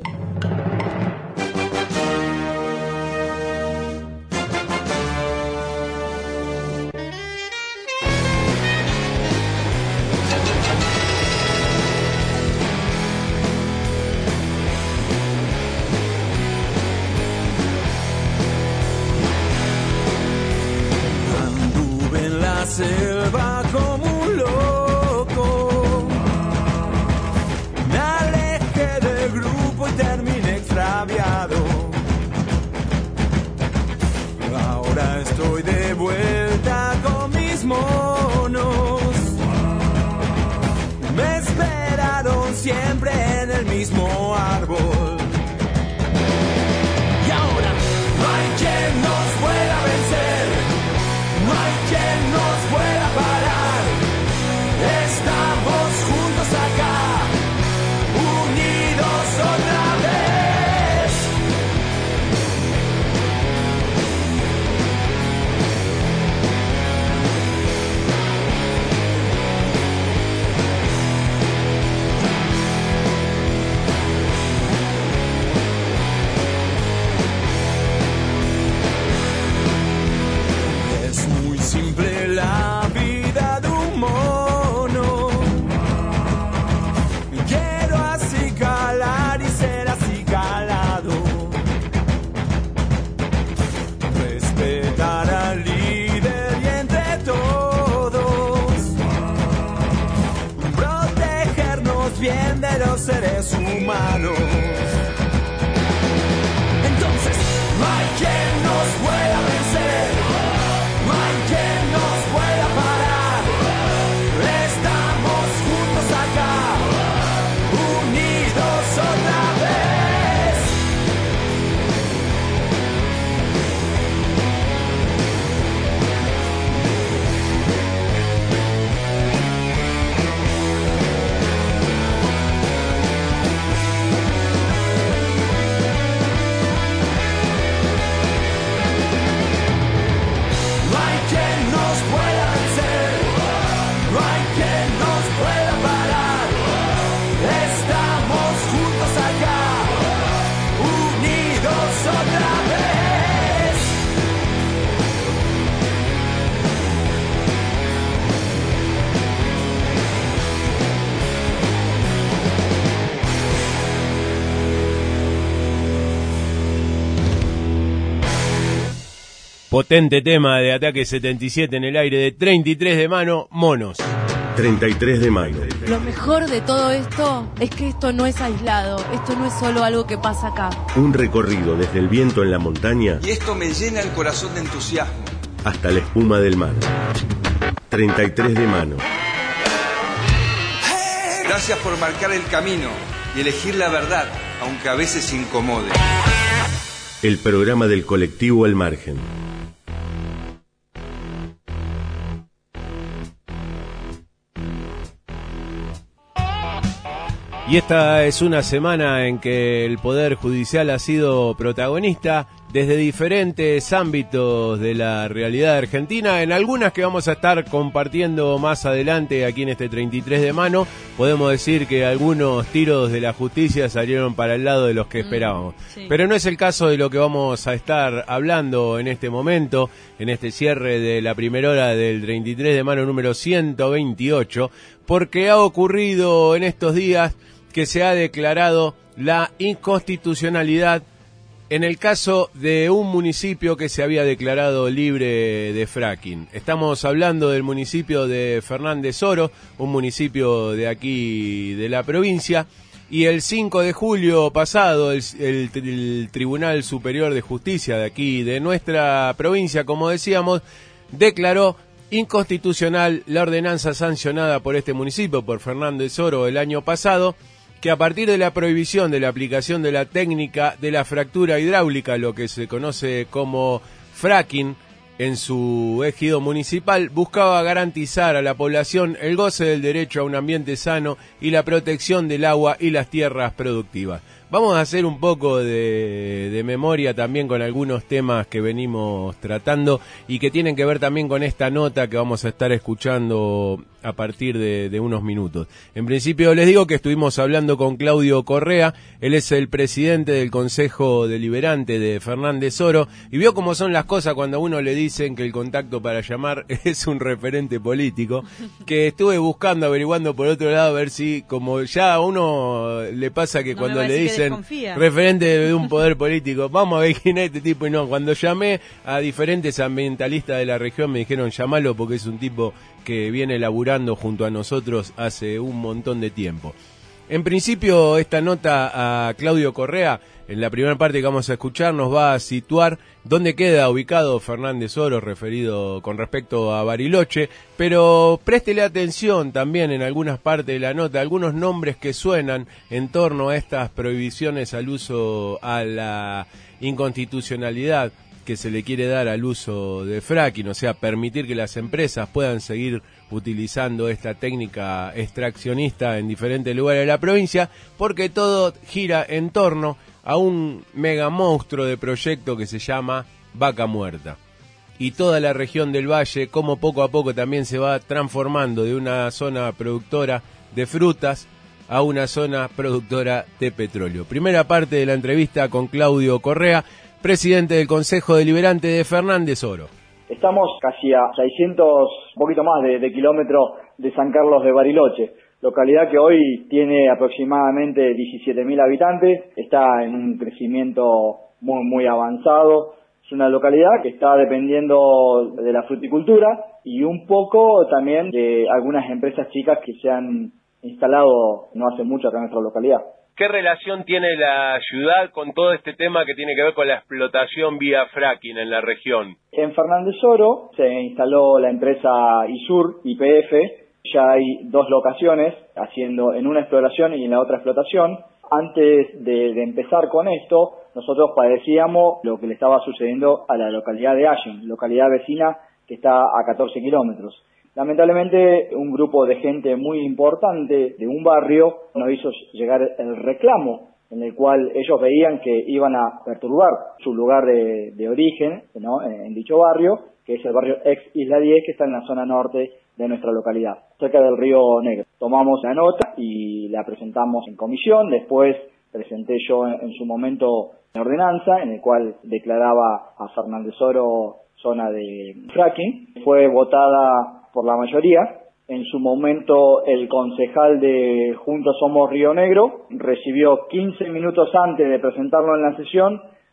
Selva como un loco, me alejé del grupo y terminé extraviado. Ahora estoy de vuelta con mis monos, me esperaron siempre en el mismo árbol. Y ahora no hay quien nos pueda vencer, no hay quien nos pueda parar. Estamos juntos acá, unidos otra vez. Es muy simple la vida de un mono. Quiero así calar y ser así calado. Respetar al líder y entre todos protegernos bien de los seres humanos. Entonces, no hay quien nos pueda vencer, no hay quien nos pueda parar. Estamos juntos acá, unidos otra vez. Potente tema de Ataque 77 en el aire de 33 de mano, Monos. 33 de mano. Lo mejor de todo esto es que esto no es aislado, esto no es solo algo que pasa acá. Un recorrido desde el viento en la montaña Y esto me llena el corazón de entusiasmo. hasta la espuma del mar. 33 de mano. Gracias por marcar el camino y elegir la verdad, aunque a veces incomode. El programa del colectivo Al Margen. Y esta es una semana en que el Poder Judicial ha sido protagonista desde diferentes ámbitos de la realidad argentina, en algunas que vamos a estar compartiendo más adelante aquí en este 33 de mano. Podemos decir que algunos tiros de la justicia salieron para el lado de los que esperábamos. Sí. Pero no es el caso de lo que vamos a estar hablando en este momento, en este cierre de la primera hora del 33 de mano número 128, porque ha ocurrido en estos días que se ha declarado la inconstitucionalidad en el caso de un municipio que se había declarado libre de fracking. Estamos hablando del municipio de Fernández Oro, un municipio de aquí de la provincia, y el 5 de julio pasado el Tribunal Superior de Justicia de aquí de nuestra provincia, como decíamos, declaró inconstitucional la ordenanza sancionada por este municipio, por Fernández Oro, el año pasado, que a partir de la prohibición de la aplicación de la técnica de la fractura hidráulica, lo que se conoce como fracking, en su ejido municipal, buscaba garantizar a la población el goce del derecho a un ambiente sano y la protección del agua y las tierras productivas. Vamos a hacer un poco de memoria también con algunos temas que venimos tratando y que tienen que ver también con esta nota que vamos a estar escuchando a partir de unos minutos. En principio les digo que estuvimos hablando con Claudio Correa, él es el presidente del Consejo Deliberante de Fernández Oro, y vio cómo son las cosas cuando a uno le dicen que el contacto para llamar es un referente político, que estuve buscando, averiguando por otro lado, a ver si, como ya a uno le pasa que cuando le dicen referente de un poder político, vamos a ver quién es este tipo, y no, cuando llamé a diferentes ambientalistas de la región me dijeron llamalo porque es un tipo que viene laburando junto a nosotros hace un montón de tiempo. En principio, esta nota a Claudio Correa, en la primera parte que vamos a escuchar, nos va a situar dónde queda ubicado Fernández Oro referido con respecto a Bariloche, pero préstele atención también en algunas partes de la nota, algunos nombres que suenan en torno a estas prohibiciones al uso, a la inconstitucionalidad que se le quiere dar al uso de fracking, o sea, permitir que las empresas puedan seguir utilizando esta técnica extraccionista en diferentes lugares de la provincia, porque todo gira en torno a un mega monstruo de proyecto que se llama Vaca Muerta. Y toda la región del Valle, como poco a poco también se va transformando de una zona productora de frutas a una zona productora de petróleo. Primera parte de la entrevista con Claudio Correa, presidente del Consejo Deliberante de Fernández Oro. Estamos casi a 600, un poquito más de kilómetros de San Carlos de Bariloche, localidad que hoy tiene aproximadamente 17.000 habitantes, está en un crecimiento muy avanzado. Es una localidad que está dependiendo de la fruticultura y un poco también de algunas empresas chicas que se han instalado no hace mucho acá en nuestra localidad. ¿Qué relación tiene la ciudad con todo este tema que tiene que ver con la explotación vía fracking en la región? En Fernández Oro se instaló la empresa ISUR, YPF, ya hay dos locaciones haciendo en una exploración y en la otra explotación. Antes de empezar con esto, nosotros padecíamos lo que le estaba sucediendo a la localidad de Allen, localidad vecina que está a 14 kilómetros. Lamentablemente, un grupo de gente muy importante de un barrio nos hizo llegar el reclamo en el cual ellos veían que iban a perturbar su lugar de origen, ¿no?, en dicho barrio, que es el barrio ex Isla 10, que está en la zona norte de nuestra localidad, cerca del Río Negro. Tomamos la nota y la presentamos en comisión, después presenté yo en su momento una ordenanza en el cual declaraba a Fernández Oro zona de fracking. Fue votada por la mayoría. En su momento el concejal de Juntos Somos Río Negro recibió 15 minutos antes de presentarlo en la sesión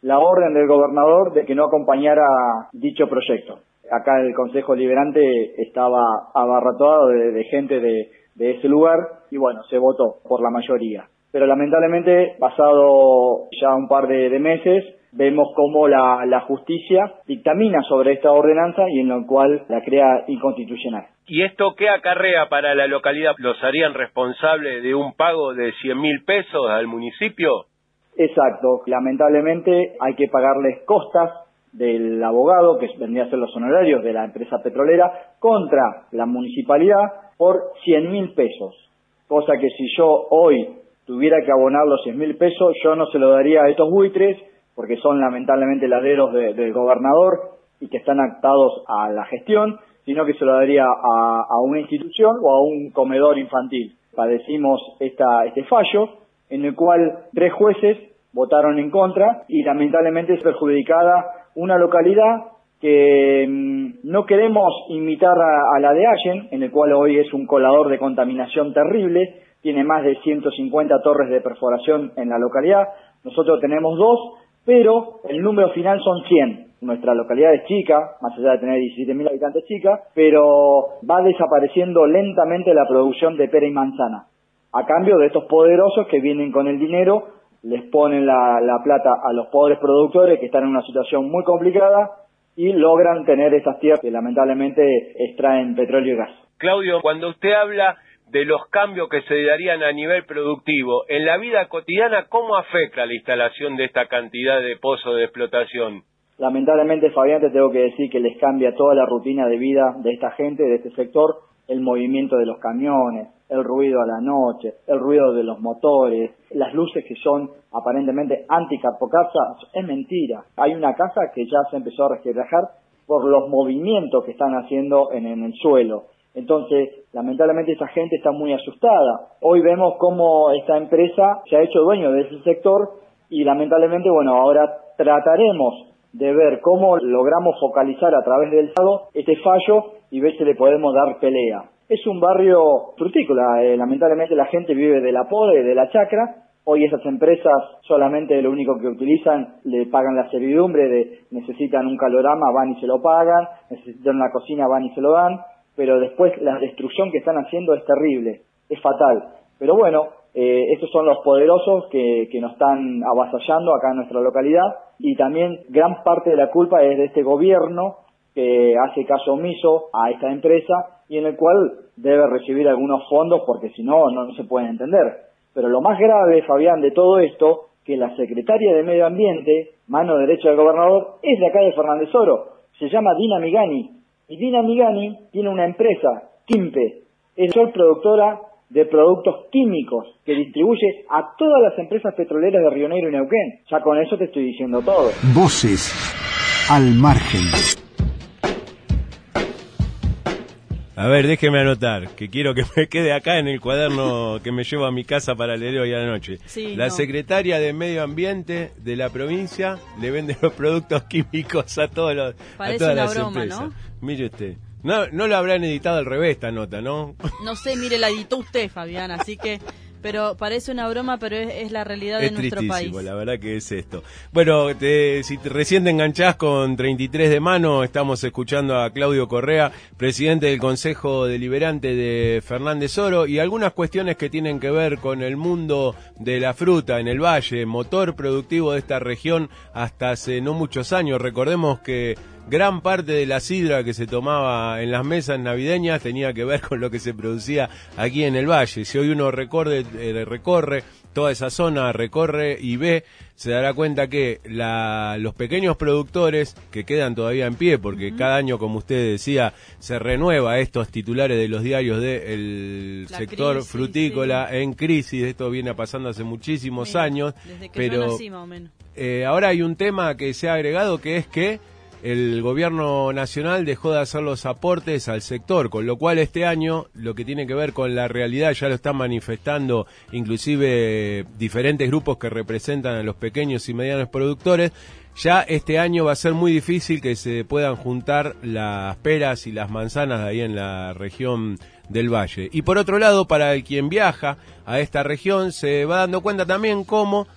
la orden del gobernador de que no acompañara dicho proyecto. Acá el Consejo Deliberante estaba abarrotado de gente de ese lugar y bueno, se votó por la mayoría. Pero lamentablemente, pasado ya un par de meses, vemos cómo la justicia dictamina sobre esta ordenanza y en lo cual la crea inconstitucional. ¿Y esto qué acarrea para la localidad? ¿Los harían responsables de un pago de 100.000 pesos al municipio? Exacto. Lamentablemente hay que pagarles costas del abogado, que vendría a ser los honorarios de la empresa petrolera, contra la municipalidad por 100.000 pesos. Cosa que si yo hoy tuviera que abonar los 100.000 pesos, yo no se lo daría a estos buitres, porque son lamentablemente laderos del gobernador y que están actados a la gestión, sino que se lo daría a una institución o a un comedor infantil. Padecimos este fallo, en el cual 3 jueces votaron en contra y lamentablemente es perjudicada una localidad que no queremos imitar a la de Allen, en el cual hoy es un colador de contaminación terrible, tiene más de 150 torres de perforación en la localidad, nosotros tenemos 2, pero el número final son 100. Nuestra localidad es chica, más allá de tener 17.000 habitantes chica, pero va desapareciendo lentamente la producción de pera y manzana. A cambio de estos poderosos que vienen con el dinero, les ponen la plata a los pobres productores que están en una situación muy complicada y logran tener esas tierras que lamentablemente extraen petróleo y gas. Claudio, cuando usted habla de los cambios que se darían a nivel productivo, en la vida cotidiana, ¿cómo afecta la instalación de esta cantidad de pozos de explotación? Lamentablemente, Fabián, te tengo que decir que les cambia toda la rutina de vida de esta gente, de este sector, el movimiento de los camiones, el ruido a la noche, el ruido de los motores, las luces que son aparentemente anti-capocasa, es mentira. Hay una casa que ya se empezó a resquebrajar por los movimientos que están haciendo en el suelo. Entonces, lamentablemente esa gente está muy asustada. Hoy vemos cómo esta empresa se ha hecho dueño de ese sector y lamentablemente, bueno, ahora trataremos de ver cómo logramos focalizar a través del Estado este fallo y ver si le podemos dar pelea. Es un barrio frutícola, lamentablemente la gente vive de la poda y de la chacra. Hoy esas empresas solamente lo único que utilizan, le pagan la servidumbre de necesitan un calorama, van y se lo pagan, necesitan una cocina, van y se lo dan, pero después la destrucción que están haciendo es terrible, es fatal. Pero bueno, estos son los poderosos que nos están avasallando acá en nuestra localidad y también gran parte de la culpa es de este gobierno que hace caso omiso a esta empresa y en el cual debe recibir algunos fondos porque si no, no se pueden entender. Pero lo más grave, Fabián, de todo esto, que la secretaria de Medio Ambiente, mano derecha del gobernador, es de acá de Fernández Oro, se llama Dina Migani. Y Dina Migani tiene una empresa, Quimpe, es productora de productos químicos que distribuye a todas las empresas petroleras de Río Negro y Neuquén. Ya con eso te estoy diciendo todo. Voces al margen. A ver, déjeme anotar, que quiero que me quede acá en el cuaderno que me llevo a mi casa para leer hoy a la noche. Sí, la secretaria de Medio Ambiente de la provincia le vende los productos químicos a todas las broma, empresas. ¿no? Mire usted. No lo habrán editado al revés esta nota, ¿no? No sé, mire, la editó usted, Fabián, así que... Pero parece una broma, pero es la realidad de nuestro país. La verdad que es esto. Bueno, si recién te enganchás con 33 de mano, estamos escuchando a Claudio Correa, presidente del Consejo Deliberante de Fernández Oro, y algunas cuestiones que tienen que ver con el mundo de la fruta en el valle, motor productivo de esta región hasta hace no muchos años. Recordemos que gran parte de la sidra que se tomaba en las mesas navideñas tenía que ver con lo que se producía aquí en el valle. Si hoy uno recorre toda esa zona, recorre y ve, se dará cuenta que los pequeños productores que quedan todavía en pie, porque cada año, como usted decía, se renueva estos titulares de los diarios del sector crisis, frutícola en crisis. Esto viene pasando hace muchísimos años. Desde que yo nací, más o menos. Ahora hay un tema que se ha agregado, que es que el gobierno nacional dejó de hacer los aportes al sector, con lo cual este año lo que tiene que ver con la realidad ya lo están manifestando inclusive diferentes grupos que representan a los pequeños y medianos productores. Ya este año va a ser muy difícil que se puedan juntar las peras y las manzanas de ahí en la región del valle. Y por otro lado, para quien viaja a esta región se va dando cuenta también cómo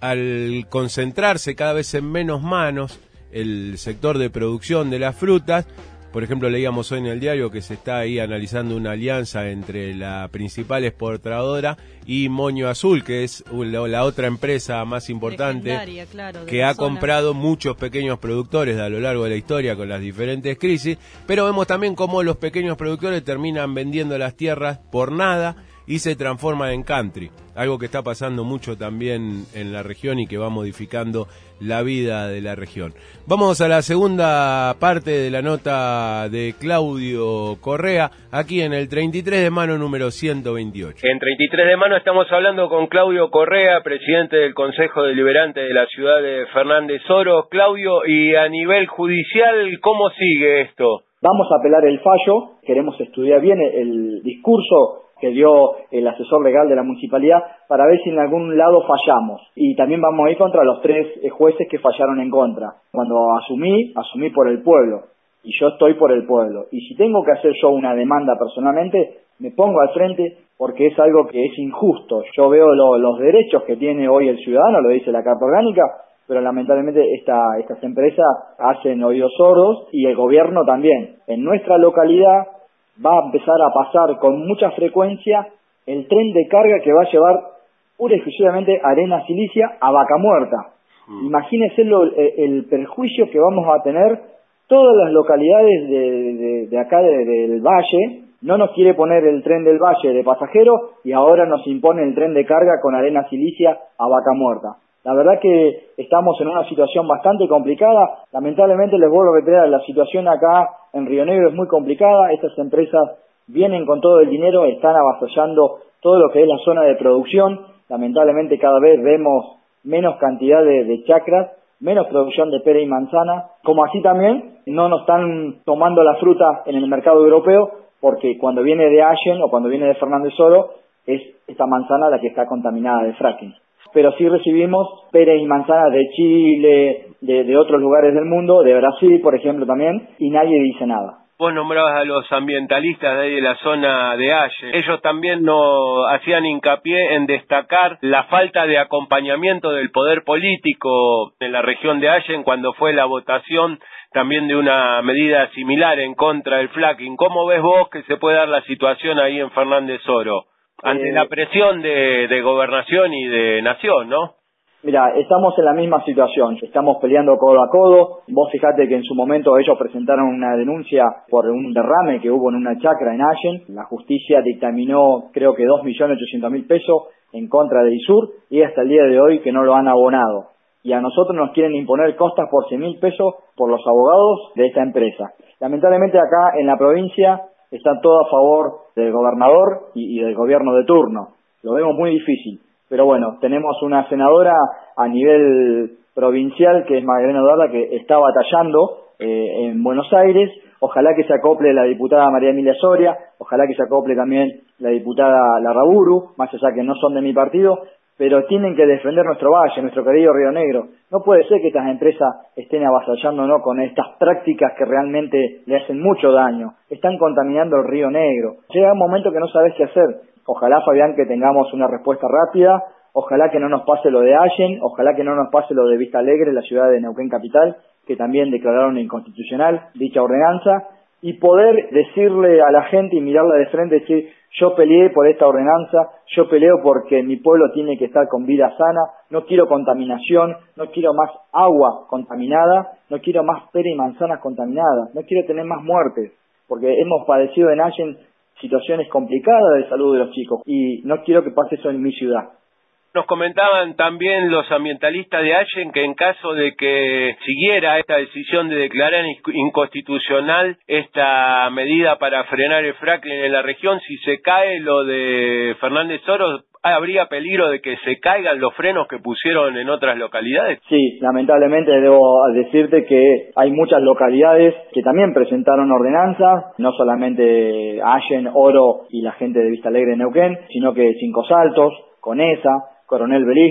al concentrarse cada vez en menos manos el sector de producción de las frutas. Por ejemplo, leíamos hoy en el diario que se está ahí analizando una alianza entre la principal exportadora y Moño Azul, que es la otra empresa más importante, claro, que ha comprado muchos pequeños productores a lo largo de la historia con las diferentes crisis, pero vemos también cómo los pequeños productores terminan vendiendo las tierras por nada y se transforman en country, algo que está pasando mucho también en la región y que va modificando la vida de la región. Vamos a la segunda parte de la nota de Claudio Correa, aquí en el 33 de mano número 128. En 33 de mano estamos hablando con Claudio Correa, presidente del Consejo Deliberante de la ciudad de Fernández Oro. Claudio, y a nivel judicial, ¿cómo sigue esto? Vamos a apelar el fallo, queremos estudiar bien el discurso que dio el asesor legal de la municipalidad para ver si en algún lado fallamos. Y también vamos a ir contra los 3 jueces que fallaron en contra. Cuando asumí por el pueblo. Y yo estoy por el pueblo. Y si tengo que hacer yo una demanda personalmente, me pongo al frente porque es algo que es injusto. Yo veo los derechos que tiene hoy el ciudadano, lo dice la Carta Orgánica, pero lamentablemente estas empresas hacen oídos sordos y el gobierno también. En nuestra localidad va a empezar a pasar con mucha frecuencia el tren de carga que va a llevar pura y exclusivamente arena silicia a Vaca Muerta. Imagínense el perjuicio que vamos a tener todas las localidades de acá del Valle. No nos quiere poner el tren del Valle de pasajeros y ahora nos impone el tren de carga con arena silicia a Vaca Muerta. La verdad que estamos en una situación bastante complicada. Lamentablemente les vuelvo a repetir, la situación acá en Río Negro es muy complicada. Estas empresas vienen con todo el dinero, están avasallando todo lo que es la zona de producción. Lamentablemente cada vez vemos menos cantidad de chacras, menos producción de pera y manzana. Como así también no nos están tomando la fruta en el mercado europeo, porque cuando viene de Allen o cuando viene de Fernández Oro es esta manzana la que está contaminada de fracking. Pero sí recibimos peras y manzanas de Chile, de otros lugares del mundo, de Brasil, por ejemplo, también, y nadie dice nada. Vos nombrabas a los ambientalistas de ahí de la zona de Allen. Ellos también no hacían hincapié en destacar la falta de acompañamiento del poder político en la región de Allen cuando fue la votación también de una medida similar en contra del fracking. ¿Cómo ves vos que se puede dar la situación ahí en Fernández Oro? Ante la presión de gobernación y de nación, ¿no? Mira, estamos en la misma situación, estamos peleando codo a codo. Vos fijate que en su momento ellos presentaron una denuncia por un derrame que hubo en una chacra en Allen. La justicia dictaminó creo que 2.800.000 pesos en contra de ISUR y hasta el día de hoy que no lo han abonado. Y a nosotros nos quieren imponer costas por 100.000 pesos por los abogados de esta empresa. Lamentablemente acá en la provincia está todo a favor del gobernador y del gobierno de turno. Lo vemos muy difícil. Pero bueno, tenemos una senadora a nivel provincial que es Magdalena Dorla que está batallando en Buenos Aires. Ojalá que se acople la diputada María Emilia Soria, ojalá que se acople también la diputada Larraburu, más allá que no son de mi partido, pero tienen que defender nuestro valle, nuestro querido Río Negro. No puede ser que estas empresas estén avasallándonos con estas prácticas que realmente le hacen mucho daño. Están contaminando el Río Negro. Llega un momento que no sabes qué hacer. Ojalá, Fabián, que tengamos una respuesta rápida. Ojalá que no nos pase lo de Allen. Ojalá que no nos pase lo de Vista Alegre, la ciudad de Neuquén Capital, que también declararon inconstitucional dicha ordenanza. Y poder decirle a la gente y mirarla de frente y decir, yo peleé por esta ordenanza, yo peleo porque mi pueblo tiene que estar con vida sana, no quiero contaminación, no quiero más agua contaminada, no quiero más pera y manzanas contaminadas, no quiero tener más muertes, porque hemos padecido en Allen situaciones complicadas de salud de los chicos y no quiero que pase eso en mi ciudad. Nos comentaban también los ambientalistas de Allen que en caso de que siguiera esta decisión de declarar inconstitucional esta medida para frenar el fracking en la región, si se cae lo de Fernández Oro, ¿habría peligro de que se caigan los frenos que pusieron en otras localidades? Sí, lamentablemente debo decirte que hay muchas localidades que también presentaron ordenanzas, no solamente Allen, Oro y la gente de Vista Alegre de Neuquén, sino que Cinco Saltos, Conesa, Coronel Belisle,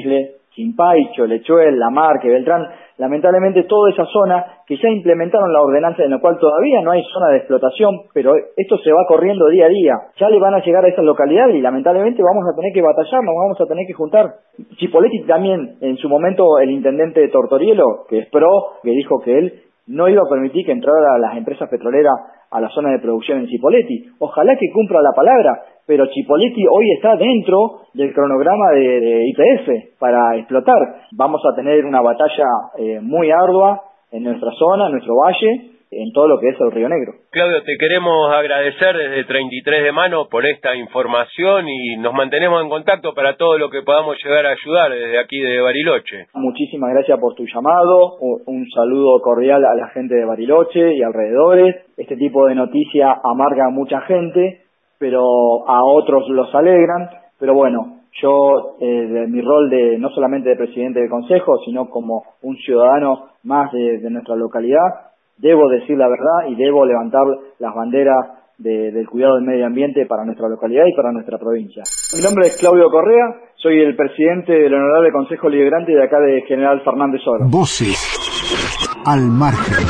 Simpaicho, Lechuel, Lamarque, Beltrán, lamentablemente toda esa zona que ya implementaron la ordenanza en la cual todavía no hay zona de explotación, pero esto se va corriendo día a día. Ya le van a llegar a esas localidades y lamentablemente vamos a tener que batallar, nos vamos a tener que juntar. Chipoleti también, en su momento el intendente de Tortorielo, que es pro, que dijo que él no iba a permitir que entraran las empresas petroleras a la zona de producción en Chipoleti. Ojalá que cumpla la palabra, pero Chipoleti hoy está dentro del cronograma de YPF para explotar. Vamos a tener una batalla muy ardua en nuestra zona, en nuestro valle, en todo lo que es el Río Negro. Claudio, te queremos agradecer desde 33 de Mano por esta información y nos mantenemos en contacto para todo lo que podamos llegar a ayudar desde aquí de Bariloche. Muchísimas gracias por tu llamado, un saludo cordial a la gente de Bariloche y alrededores. Este tipo de noticia amarga a mucha gente, pero a otros los alegran. Pero bueno, yo de mi rol de no solamente de presidente del Consejo, sino como un ciudadano más de nuestra localidad, debo decir la verdad y debo levantar las banderas del cuidado del medio ambiente para nuestra localidad y para nuestra provincia. Mi nombre es Claudio Correa, soy el presidente del Honorable Consejo Liberante de acá de General Fernández Oro. Voces al margen.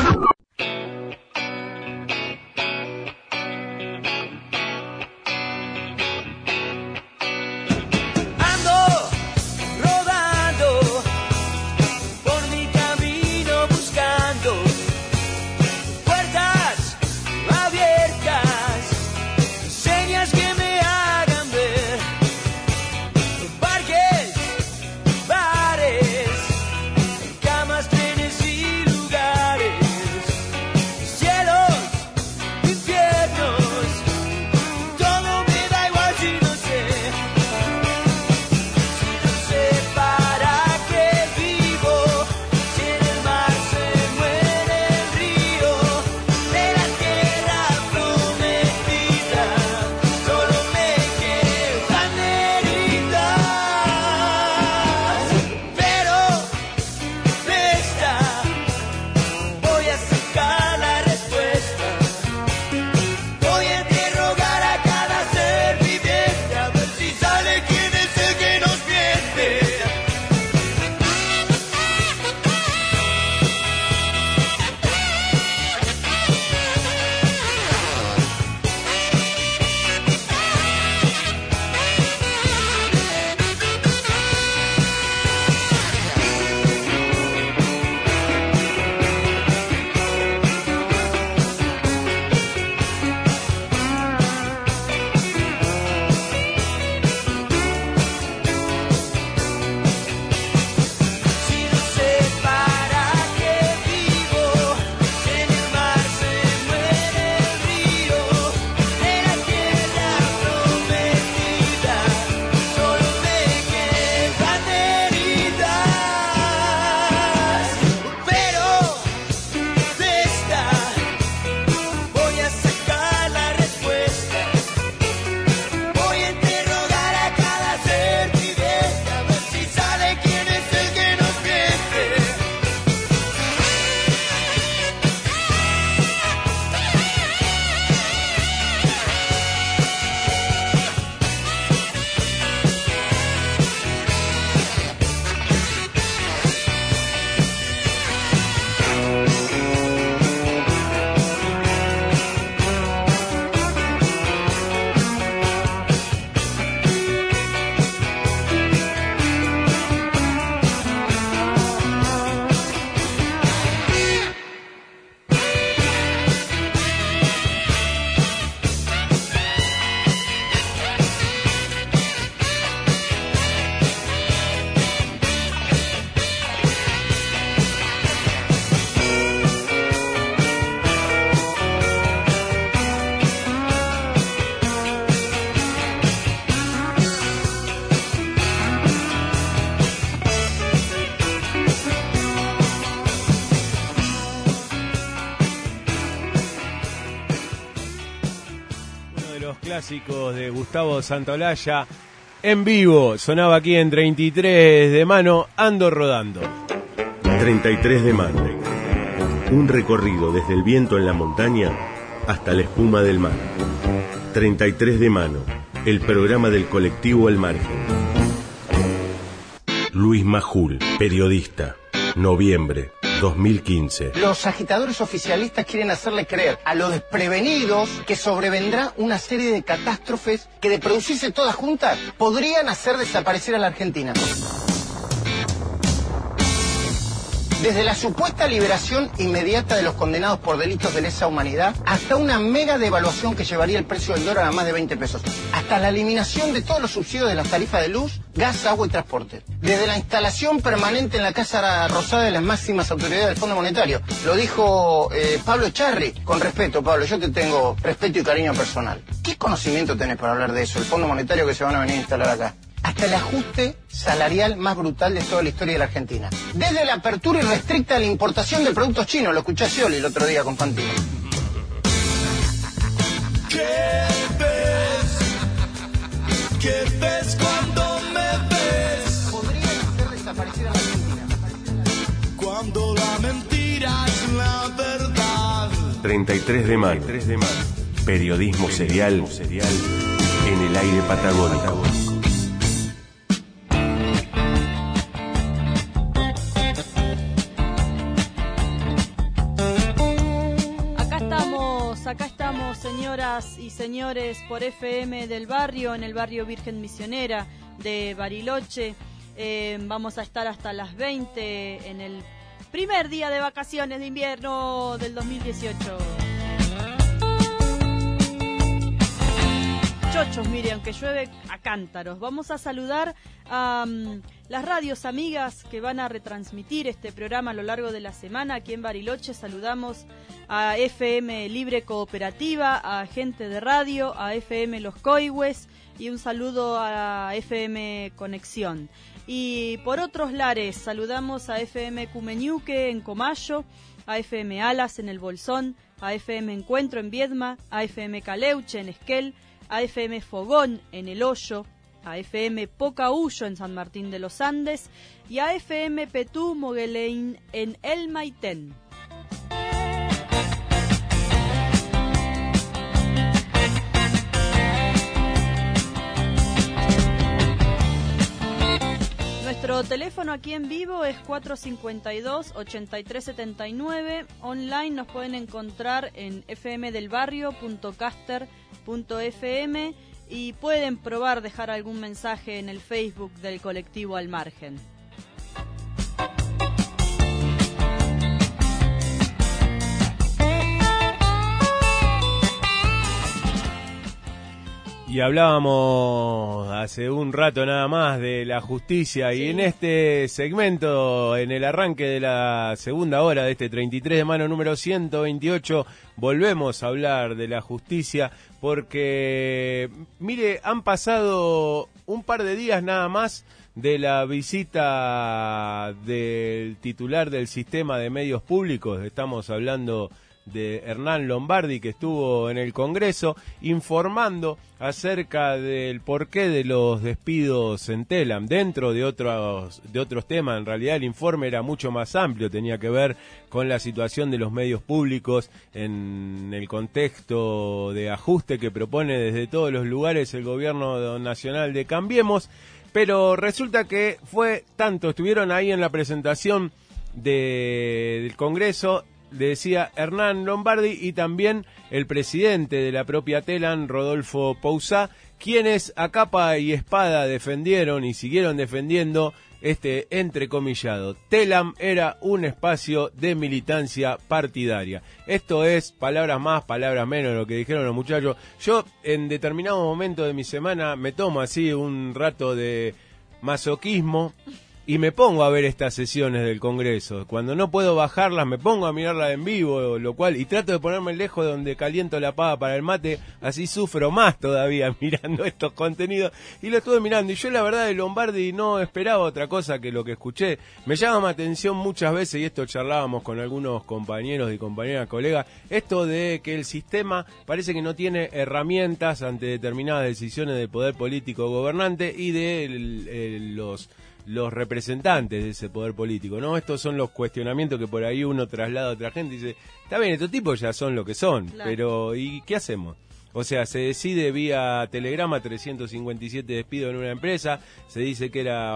Clásicos de Gustavo Santaolalla en vivo, sonaba aquí en 33 de Mano, Ando Rodando. 33 de Mano, un recorrido desde el viento en la montaña hasta la espuma del mar. 33 de Mano, el programa del colectivo El Margen. Luis Majul, periodista, noviembre 2015. Los agitadores oficialistas quieren hacerle creer a los desprevenidos que sobrevendrá una serie de catástrofes que, de producirse todas juntas, podrían hacer desaparecer a la Argentina. Desde la supuesta liberación inmediata de los condenados por delitos de lesa humanidad hasta una mega devaluación que llevaría el precio del dólar a más de 20 pesos. Hasta la eliminación de todos los subsidios de las tarifas de luz, gas, agua y transporte. Desde la instalación permanente en la Casa Rosada de las máximas autoridades del Fondo Monetario. Lo dijo Pablo Echarri. Con respeto, Pablo, yo te tengo respeto y cariño personal. ¿Qué conocimiento tenés para hablar de eso? El Fondo Monetario que se van a venir a instalar acá. Hasta el ajuste salarial más brutal de toda la historia de la Argentina. Desde la apertura irrestricta de la importación de productos chinos. Lo escuché a Scioli el otro día con Fantino. ¿Qué ves cuando me ves? Podrían hacer desaparecer a la Argentina. Cuando la mentira es la verdad. 33 de mayo. Periodismo serial en el aire patagónico. Acá estamos, señoras y señores, por FM del Barrio, en el barrio Virgen Misionera de Bariloche. Vamos a estar hasta las 20 en el primer día de vacaciones de invierno del 2018. Chochos, mire, aunque llueve a cántaros. Vamos a saludar a las radios amigas que van a retransmitir este programa a lo largo de la semana. Aquí en Bariloche saludamos a FM Libre Cooperativa, a Gente de Radio, a FM Los Coihues y un saludo a FM Conexión. Y por otros lares saludamos a FM Cumeñuque en Comayo, a FM Alas en el Bolsón, a FM Encuentro en Viedma, a FM Caleuche en Esquel, a FM Fogón en El Hoyo, a FM Pocahuyo en San Martín de los Andes y a FM Petú Moguelein en El Maitén. Nuestro teléfono aquí en vivo es 452-8379. Online nos pueden encontrar en fmdelbarrio.caster.fm y pueden probar dejar algún mensaje en el Facebook del colectivo Al Margen. Y hablábamos hace un rato nada más de la justicia, sí. Y en este segmento, en el arranque de la segunda hora de este 33 de mano número 128, volvemos a hablar de la justicia porque, mire, han pasado un par de días nada más de la visita del titular del sistema de medios públicos. Estamos hablando de Hernán Lombardi, que estuvo en el Congreso informando acerca del porqué de los despidos en Telam, dentro de otros temas. En realidad el informe era mucho más amplio, tenía que ver con la situación de los medios públicos en el contexto de ajuste que propone desde todos los lugares el gobierno nacional de Cambiemos, pero resulta que fue tanto, estuvieron ahí en la presentación del Congreso, decía Hernán Lombardi, y también el presidente de la propia Telam, Rodolfo Pousá, quienes a capa y espada defendieron y siguieron defendiendo este entrecomillado. Telam era un espacio de militancia partidaria. Esto es palabras más, palabras menos, lo que dijeron los muchachos. Yo en determinado momento de mi semana me tomo así un rato de masoquismo y me pongo a ver estas sesiones del Congreso. Cuando no puedo bajarlas, me pongo a mirarlas en vivo, lo cual, y trato de ponerme lejos de donde caliento la pava para el mate, así sufro más todavía mirando estos contenidos. Y lo estuve mirando, y yo la verdad de Lombardi no esperaba otra cosa que lo que escuché. Me llama la atención muchas veces, y esto charlábamos con algunos compañeros y compañeras, colegas, esto de que el sistema parece que no tiene herramientas ante determinadas decisiones del poder político gobernante y de los representantes de ese poder político, ¿no? Estos son los cuestionamientos que por ahí uno traslada a otra gente y dice, está bien, estos tipos ya son lo que son, claro, pero ¿y qué hacemos? O sea, se decide vía telegrama 357 despidos en una empresa, se dice que era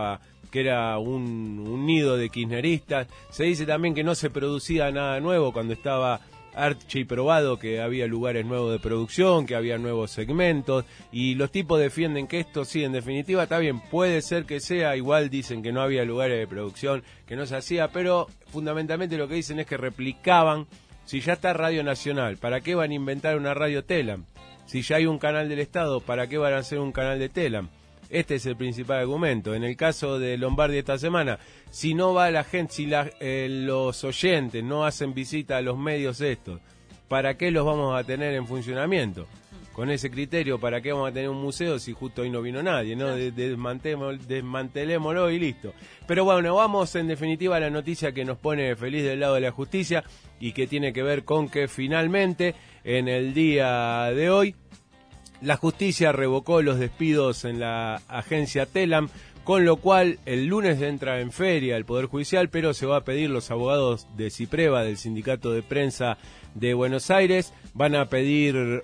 que era un nido de kirchneristas. Se dice también que no se producía nada nuevo cuando estaba archiprobado que había lugares nuevos de producción, que había nuevos segmentos, y los tipos defienden que esto sí, en definitiva, está bien, puede ser que sea, igual dicen que no había lugares de producción, que no se hacía, pero fundamentalmente lo que dicen es que replicaban. Si ya está Radio Nacional, ¿para qué van a inventar una radio Telam? Si ya hay un canal del Estado, ¿para qué van a hacer un canal de Telam? Este es el principal argumento. En el caso de Lombardi esta semana, si no va la gente, si los oyentes no hacen visita a los medios estos, ¿para qué los vamos a tener en funcionamiento? Con ese criterio, ¿para qué vamos a tener un museo si justo hoy no vino nadie? ¿No? Desmantelémoslo y listo. Pero bueno, vamos en definitiva a la noticia que nos pone feliz del lado de la justicia y que tiene que ver con que finalmente en el día de hoy la justicia revocó los despidos en la agencia Telam, con lo cual el lunes entra en feria el Poder Judicial, pero se va a pedir, los abogados de Cipreva, del Sindicato de Prensa de Buenos Aires, van a pedir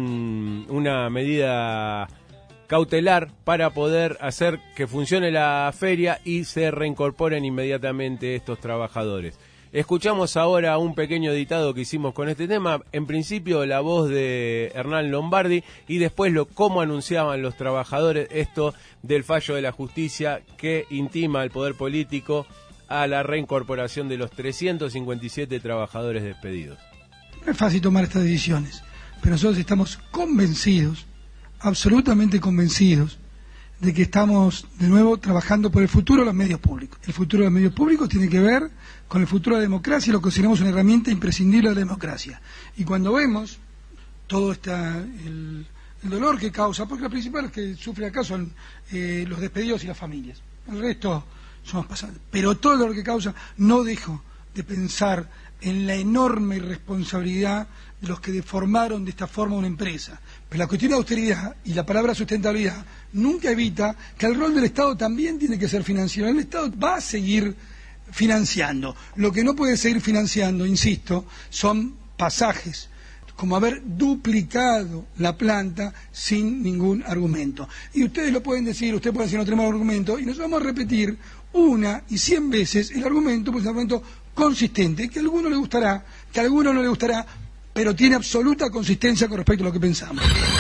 una medida cautelar para poder hacer que funcione la feria y se reincorporen inmediatamente estos trabajadores. Escuchamos ahora un pequeño editado que hicimos con este tema, en principio la voz de Hernán Lombardi y después cómo anunciaban los trabajadores esto del fallo de la justicia que intima al poder político a la reincorporación de los 357 trabajadores despedidos. No es fácil tomar estas decisiones, pero nosotros estamos convencidos, absolutamente convencidos, de que estamos de nuevo trabajando por el futuro de los medios públicos. El futuro de los medios públicos tiene que ver con el futuro de la democracia y lo consideramos una herramienta imprescindible de la democracia. Y cuando vemos todo el dolor que causa, porque lo principal que sufre acá son los despedidos y las familias. El resto somos pasantes. Pero todo el dolor que causa, no dejo de pensar en la enorme irresponsabilidad de los que deformaron de esta forma una empresa. Pero la cuestión de austeridad y la palabra sustentabilidad nunca evita que el rol del Estado también tiene que ser financiero. El Estado va a seguir financiando. Lo que no puede seguir financiando, insisto, son pasajes, como haber duplicado la planta sin ningún argumento. Y ustedes lo pueden decir, ustedes pueden decir no tenemos argumento, y nosotros vamos a repetir 1 y 100 veces el argumento, pues es un argumento consistente, que a alguno le gustará, que a alguno no le gustará, pero tiene absoluta consistencia con respecto a lo que pensamos.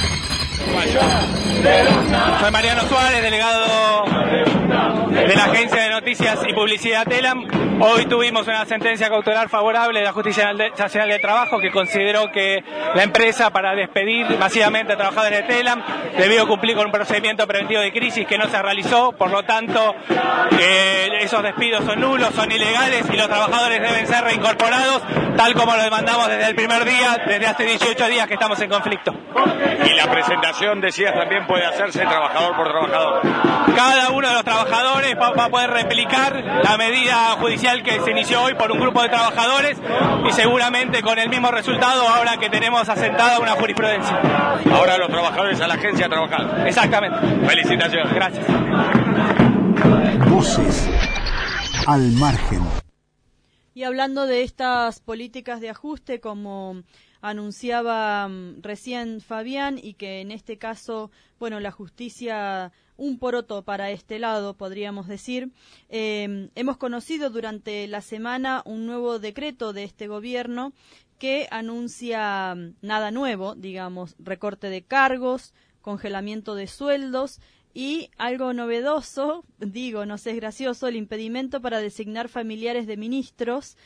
Soy Mariano Suárez, delegado de la Agencia de Noticias y Publicidad Telam. Hoy tuvimos una sentencia cautelar favorable de la Justicia Nacional del Trabajo que consideró que la empresa, para despedir masivamente a trabajadores de Telam, debió cumplir con un procedimiento preventivo de crisis que no se realizó. Por lo tanto, esos despidos son nulos, son ilegales y los trabajadores deben ser reincorporados, tal como lo demandamos desde el primer día, desde hace 18 días que estamos en conflicto. Y la presentación, decías, también puede hacerse trabajador por trabajador. Cada uno de los trabajadores va a poder replicar la medida judicial que se inició hoy por un grupo de trabajadores y seguramente con el mismo resultado ahora que tenemos asentada una jurisprudencia. Ahora los trabajadores a la agencia a trabajar. Exactamente. Felicitaciones. Gracias. Voces al margen. Y hablando de estas políticas de ajuste, como anunciaba recién Fabián, y que en este caso, bueno, la justicia, un poroto para este lado, podríamos decir, hemos conocido durante la semana un nuevo decreto de este gobierno que anuncia nada nuevo, digamos, recorte de cargos, congelamiento de sueldos y algo novedoso, digo, no sé, es gracioso, el impedimento para designar familiares de ministros.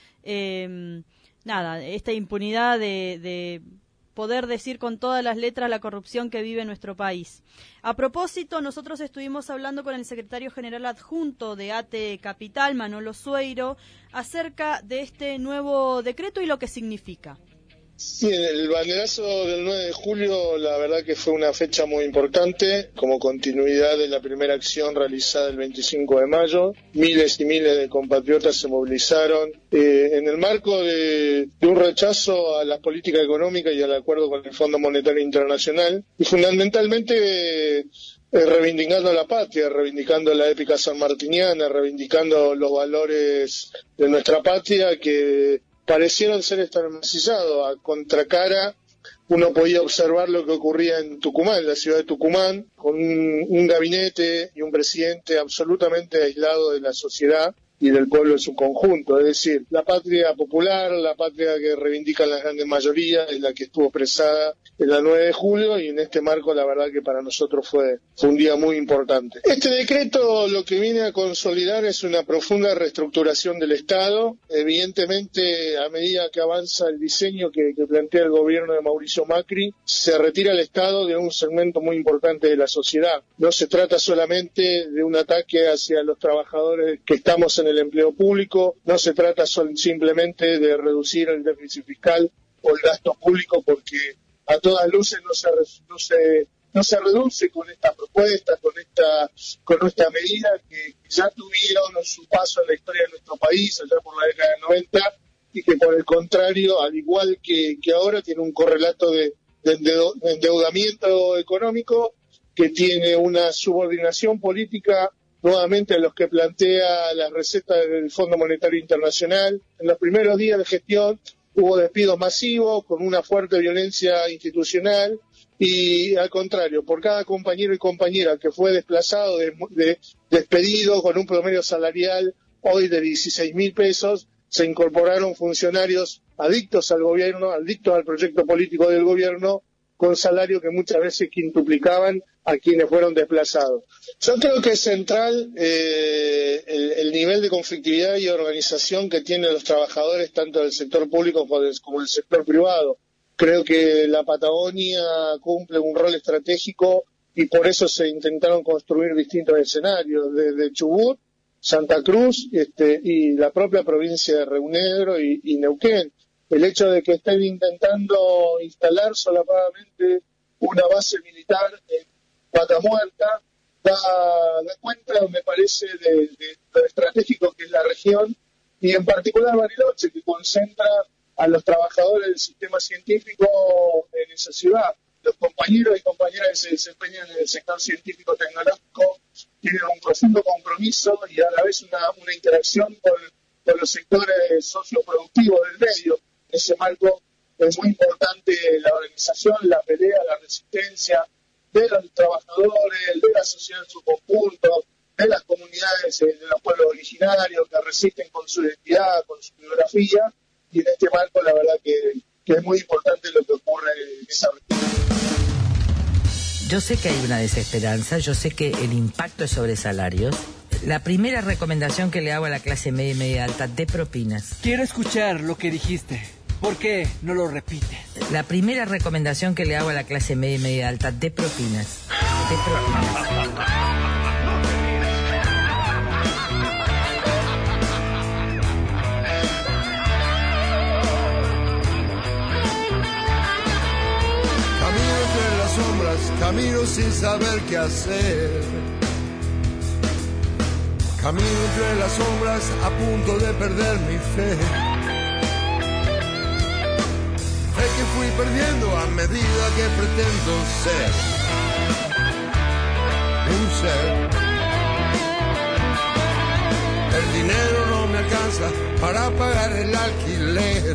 Esta impunidad de poder decir con todas las letras la corrupción que vive nuestro país. A propósito, nosotros estuvimos hablando con el secretario general adjunto de ATE Capital, Manolo Sueiro, acerca de este nuevo decreto y lo que significa. Sí, el banderazo del 9 de julio, la verdad que fue una fecha muy importante, como continuidad de la primera acción realizada el 25 de mayo. Miles y miles de compatriotas se movilizaron en el marco de un rechazo a la política económica y al acuerdo con el Fondo Monetario Internacional, y fundamentalmente reivindicando la patria, reivindicando la épica sanmartiniana, reivindicando los valores de nuestra patria que parecieron ser estigmatizados a contracara uno podía observar lo que ocurría en Tucumán, en la ciudad de Tucumán, con un gabinete y un presidente absolutamente aislado de la sociedad y del pueblo en su conjunto. Es decir, la patria popular, la patria que reivindican las grandes mayorías, es la que estuvo expresada el 9 de julio, y en este marco la verdad que para nosotros fue un día muy importante. Este decreto lo que viene a consolidar es una profunda reestructuración del Estado. Evidentemente, a medida que avanza el diseño que plantea el gobierno de Mauricio Macri, se retira el Estado de un segmento muy importante de la sociedad. No se trata solamente de un ataque hacia los trabajadores que estamos en el empleo público, no se trata simplemente de reducir el déficit fiscal o el gasto público, porque a todas luces no se reduce con esta propuesta, con esta medida que ya tuvieron su paso en la historia de nuestro país allá por la década del 90, y que por el contrario, al igual que ahora, tiene un correlato de endeudamiento económico, que tiene una subordinación política nuevamente a los que plantea la receta del Fondo Monetario Internacional. En los primeros días de gestión hubo despidos masivos con una fuerte violencia institucional, y al contrario, por cada compañero y compañera que fue desplazado, despedido con un promedio salarial hoy de 16.000 pesos, se incorporaron funcionarios adictos al gobierno, adictos al proyecto político del gobierno, con salarios que muchas veces quintuplicaban a quienes fueron desplazados. Yo creo que es central el nivel de conflictividad y organización que tienen los trabajadores, tanto del sector público como del sector privado. Creo que la Patagonia cumple un rol estratégico, y por eso se intentaron construir distintos escenarios, desde Chubut, Santa Cruz y la propia provincia de Río Negro y Neuquén. El hecho de que estén intentando instalar solapadamente una base militar en Vaca Muerta da cuenta, me parece, de lo estratégico que es la región, y en particular Bariloche, que concentra a los trabajadores del sistema científico en esa ciudad. Los compañeros y compañeras que se desempeñan en el sector científico-tecnológico tienen un profundo compromiso y a la vez una interacción con los sectores socioproductivos del medio. En ese marco es muy importante la organización, la pelea, la resistencia de los trabajadores, de la sociedad en su conjunto, de las comunidades de los pueblos originarios que resisten con su identidad, con su biografía, y en este marco la verdad que es muy importante lo que ocurre en esa región. Yo sé que hay una desesperanza, yo sé que el impacto es sobre salarios. La primera recomendación que le hago a la clase media y media alta, de propinas. Quiero escuchar lo que dijiste. ¿Por qué no lo repites? La primera recomendación que le hago a la clase media y media alta, de propinas. De propinas. Camino sin saber qué hacer. Camino entre las sombras a punto de perder mi fe. Fe que fui perdiendo a medida que pretendo ser un ser. El dinero no me alcanza para pagar el alquiler,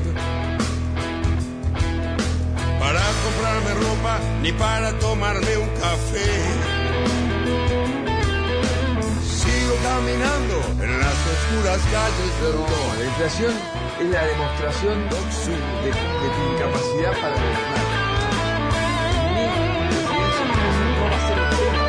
para comprarme ropa, ni para tomarme un café. Sigo caminando en las oscuras calles del dolor. La inflación es la demostración de tu incapacidad para gobernar. No va a ser un tema.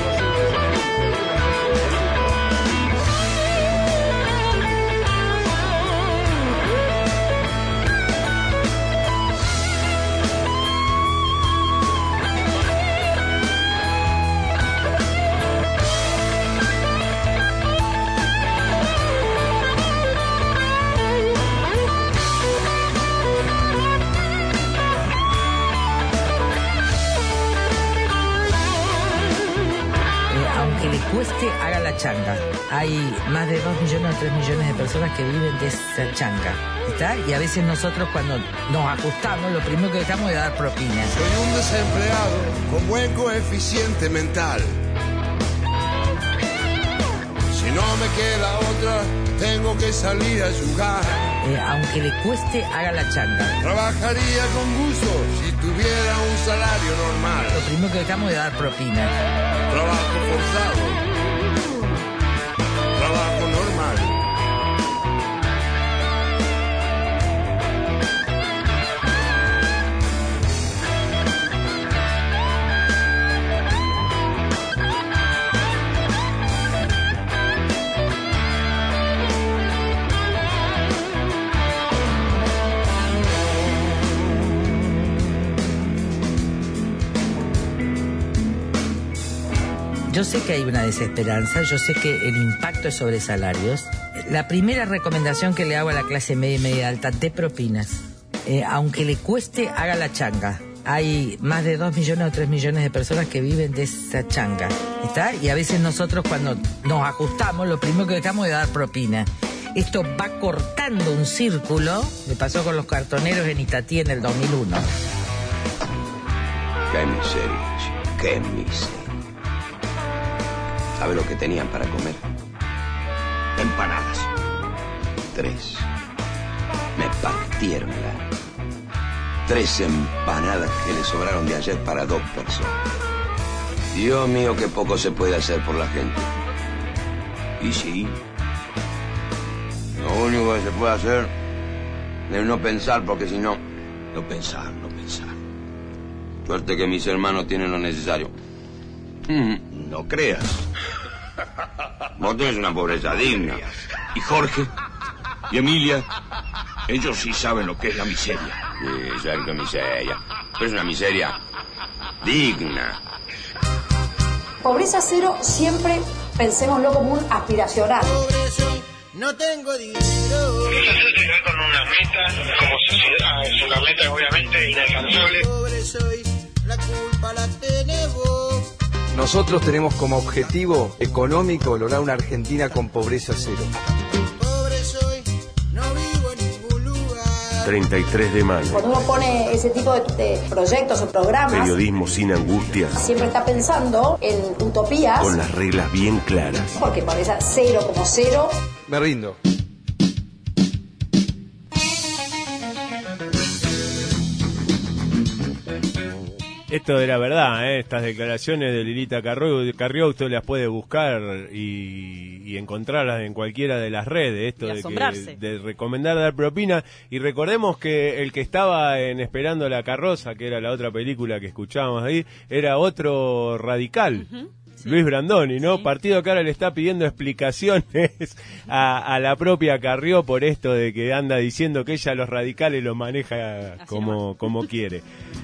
Cueste, haga la changa. Hay más de 2 millones o 3 millones de personas que viven de esa changa, ¿está? Y a veces nosotros, cuando nos ajustamos, lo primero que estamos es dar propinas. Soy un desempleado con buen coeficiente mental. Si no me queda otra, tengo que salir a jugar. aunque le cueste, haga la changa. Trabajaría con gusto si tuviera un salario normal. Lo primero que dejamos es dar propina. Trabajo forzado. Trabajo normal. Yo sé que hay una desesperanza, yo sé que el impacto es sobre salarios. La primera recomendación que le hago a la clase media y media alta, de propinas. Aunque le cueste, haga la changa. Hay más de 2 millones o 3 millones de personas que viven de esa changa. ¿Está? Y a veces nosotros cuando nos ajustamos, lo primero que dejamos es dar propina. Esto va cortando un círculo. Me pasó con los cartoneros en Itatí en el 2001. Qué miseria, chico, qué miseria. ¿Sabe lo que tenían para comer? Empanadas. 3. Me partieron el alma. 3 empanadas que le sobraron de ayer para 2 personas. Dios mío, qué poco se puede hacer por la gente. Y sí, lo único que se puede hacer es no pensar, porque si no, no pensar. Suerte que mis hermanos tienen lo necesario. No creas. Vos tenés una pobreza digna. Y Jorge y Emilia, ellos sí saben lo que es la miseria. Sí, saben que es miseria. Pero es una miseria digna. Pobreza cero, siempre pensémoslo como un aspiracional. No tengo dinero. Llegar con una meta como sociedad es una meta obviamente inalcanzable. Pobre soy, la culpa la tenés vos. Nosotros tenemos como objetivo económico lograr una Argentina con pobreza cero. Pobre soy, no vivo en ningún lugar. 33 de mayo. Cuando uno pone ese tipo de proyectos o programas, Periodismo sin angustias. siempre está pensando en utopías. Con las reglas bien claras. Porque pobreza cero como cero. Me rindo. Esto era verdad, estas declaraciones de Lilita Carrió usted las puede buscar y encontrarlas en cualquiera de las redes. Esto de recomendar dar propina. Y recordemos que el que estaba en Esperando la Carroza, que era la otra película que escuchábamos ahí, era otro radical. Sí. Luis Brandoni, ¿no? Sí. Partido que ahora le está pidiendo explicaciones a la propia Carrió por esto de que anda diciendo que ella a los radicales los maneja como quiere.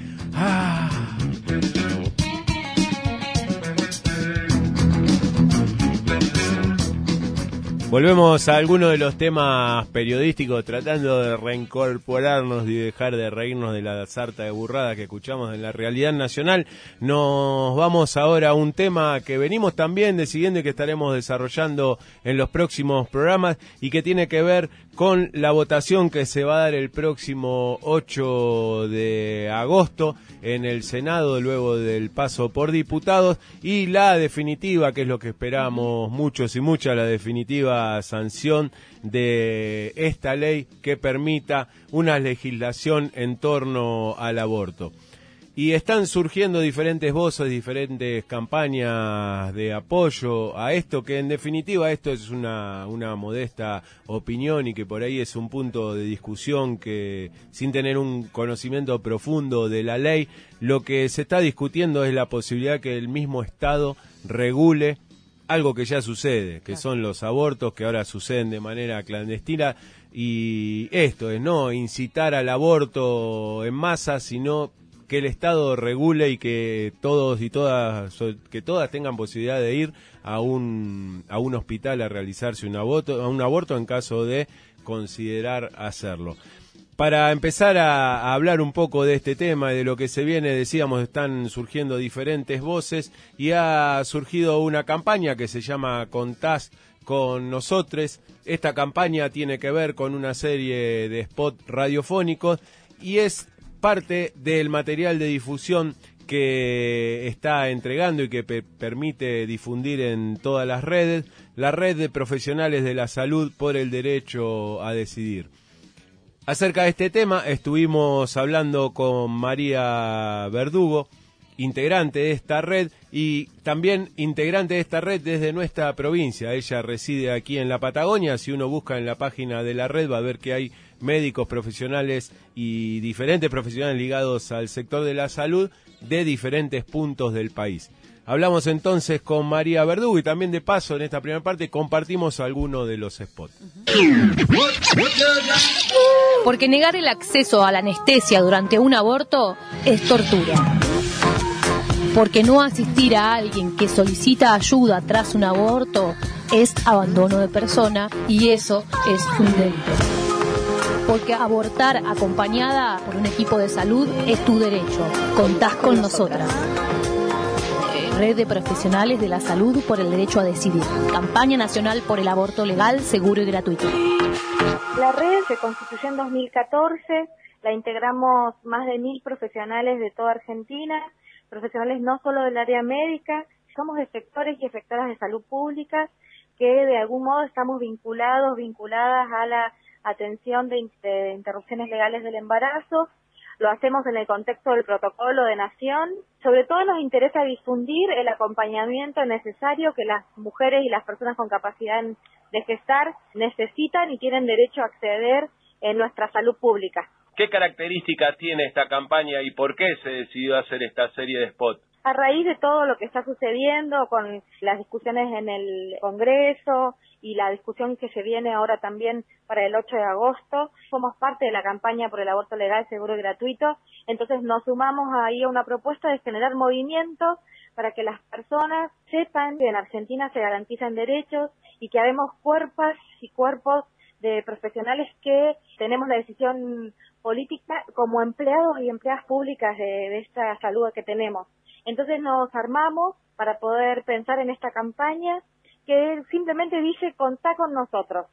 Volvemos a algunos de los temas periodísticos, tratando de reincorporarnos y dejar de reírnos de la sarta de burradas que escuchamos en la realidad nacional. Nos vamos ahora a un tema que venimos también decidiendo y que estaremos desarrollando en los próximos programas y que tiene que ver con la votación que se va a dar el próximo 8 de agosto en el Senado, luego del paso por diputados, y la definitiva, que es lo que esperamos muchos y muchas, la definitiva sanción de esta ley que permita una legislación en torno al aborto. Y están surgiendo diferentes voces, diferentes campañas de apoyo a esto, que en definitiva esto es una modesta opinión y que por ahí es un punto de discusión que, sin tener un conocimiento profundo de la ley, lo que se está discutiendo es la posibilidad que el mismo Estado regule algo que ya sucede, que son los abortos que ahora suceden de manera clandestina, y esto es no incitar al aborto en masa, sino que el Estado regule y que todos y todas tengan posibilidad de ir a un hospital a realizarse un aborto en caso de considerar hacerlo. Para empezar a hablar un poco de este tema y de lo que se viene, decíamos, están surgiendo diferentes voces y ha surgido una campaña que se llama Contás con Nosotres. Esta campaña tiene que ver con una serie de spots radiofónicos y es parte del material de difusión que está entregando y que permite difundir en todas las redes, la Red de Profesionales de la Salud por el Derecho a Decidir. Acerca de este tema estuvimos hablando con María Verdugo, integrante de esta red y también integrante de esta red desde nuestra provincia. Ella reside aquí en la Patagonia. Si uno busca en la página de la red va a ver que hay médicos profesionales y diferentes profesionales ligados al sector de la salud de diferentes puntos del país. Hablamos entonces con María Verdugo y también de paso en esta primera parte compartimos algunos de los spots. Porque negar el acceso a la anestesia durante un aborto es tortura. Porque no asistir a alguien que solicita ayuda tras un aborto es abandono de persona y eso es un delito. Porque abortar acompañada por un equipo de salud es tu derecho. Contás con nosotras. Red de Profesionales de la Salud por el Derecho a Decidir. Campaña Nacional por el Aborto Legal, Seguro y Gratuito. La red se constituyó en 2014, la integramos más de 1.000 profesionales de toda Argentina, profesionales no solo del área médica, somos efectores y efectoras de salud pública que de algún modo estamos vinculadas a la atención de interrupciones legales del embarazo. Lo hacemos en el contexto del protocolo de Nación. Sobre todo nos interesa difundir el acompañamiento necesario que las mujeres y las personas con capacidad de gestar necesitan y tienen derecho a acceder en nuestra salud pública. ¿Qué características tiene esta campaña y por qué se decidió hacer esta serie de spots? A raíz de todo lo que está sucediendo con las discusiones en el Congreso y la discusión que se viene ahora también para el 8 de agosto, somos parte de la campaña por el aborto legal, seguro y gratuito, entonces nos sumamos ahí a una propuesta de generar movimientos para que las personas sepan que en Argentina se garantizan derechos y que habemos cuerpos y cuerpos de profesionales que tenemos la decisión política como empleados y empleadas públicas de esta salud que tenemos. Entonces nos armamos para poder pensar en esta campaña que simplemente dice contá con nosotros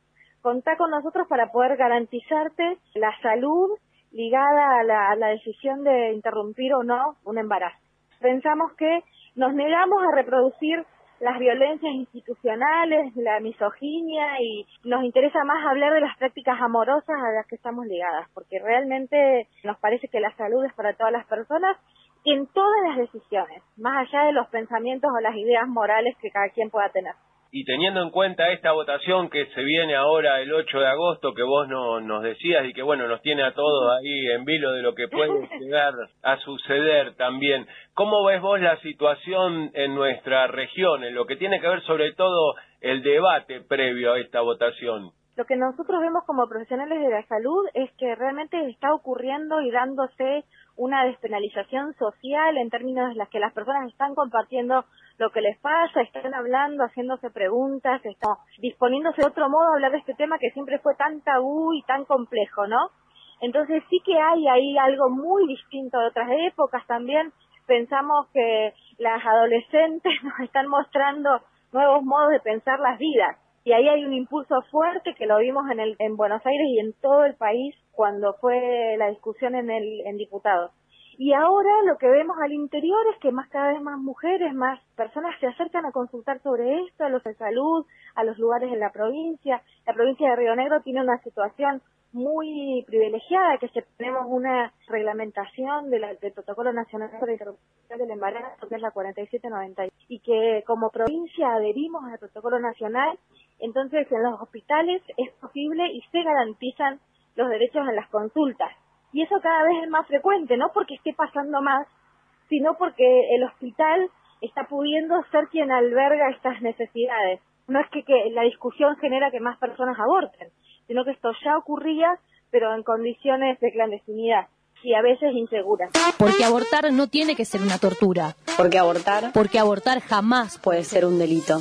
para poder garantizarte la salud ligada a la decisión de interrumpir o no un embarazo. Pensamos que nos negamos a reproducir las violencias institucionales, la misoginia y nos interesa más hablar de las prácticas amorosas a las que estamos ligadas, porque realmente nos parece que la salud es para todas las personas en todas las decisiones, más allá de los pensamientos o las ideas morales que cada quien pueda tener. Y teniendo en cuenta esta votación que se viene ahora el 8 de agosto, que vos nos decías y que bueno, nos tiene a todos ahí en vilo de lo que puede llegar a suceder también, ¿cómo ves vos la situación en nuestra región, en lo que tiene que ver sobre todo el debate previo a esta votación? Lo que nosotros vemos como profesionales de la salud es que realmente está ocurriendo y dándose una despenalización social en términos de las que las personas están compartiendo lo que les pasa, están hablando, haciéndose preguntas, están disponiéndose de otro modo a hablar de este tema que siempre fue tan tabú y tan complejo, ¿no? Entonces sí que hay ahí algo muy distinto de otras épocas también. Pensamos que las adolescentes nos están mostrando nuevos modos de pensar las vidas. Y ahí hay un impulso fuerte que lo vimos en Buenos Aires y en todo el país cuando fue la discusión en diputados. Y ahora lo que vemos al interior es que cada vez más mujeres, más personas se acercan a consultar sobre esto, a los de salud, a los lugares en la provincia. La provincia de Río Negro tiene una situación muy privilegiada, que tenemos una reglamentación del Protocolo Nacional de Interrupción del Embarazo, que es la 4790, y que como provincia adherimos al Protocolo Nacional. Entonces en los hospitales es posible y se garantizan los derechos en las consultas. Y eso cada vez es más frecuente, no porque esté pasando más, sino porque el hospital está pudiendo ser quien alberga estas necesidades. No es que la discusión genera que más personas aborten, sino que esto ya ocurría, pero en condiciones de clandestinidad y a veces inseguras. Porque abortar no tiene que ser una tortura. Porque abortar jamás puede ser un delito.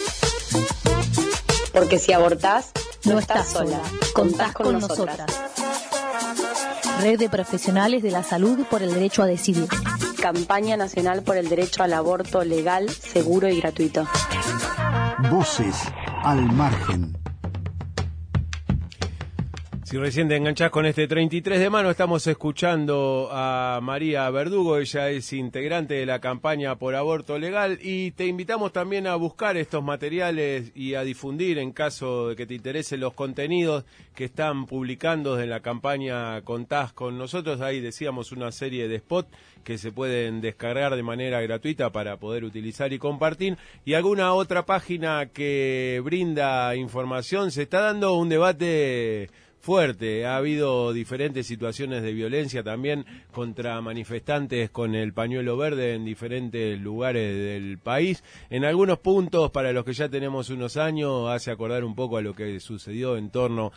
Porque si abortás, no estás sola. Contás con nosotras. Red de Profesionales de la Salud por el Derecho a Decidir. Campaña Nacional por el Derecho al Aborto Legal, Seguro y Gratuito. Voces al margen. Si recién te enganchás con este 33 de mano, estamos escuchando a María Verdugo. Ella es integrante de la campaña por aborto legal y te invitamos también a buscar estos materiales y a difundir, en caso de que te interesen, los contenidos que están publicando en la campaña Contás con nosotros. Ahí decíamos una serie de spots que se pueden descargar de manera gratuita para poder utilizar y compartir, y alguna otra página que brinda información. Se está dando un debate fuerte, ha habido diferentes situaciones de violencia también contra manifestantes con el pañuelo verde en diferentes lugares del país. En algunos puntos, para los que ya tenemos unos años, hace acordar un poco a lo que sucedió en torno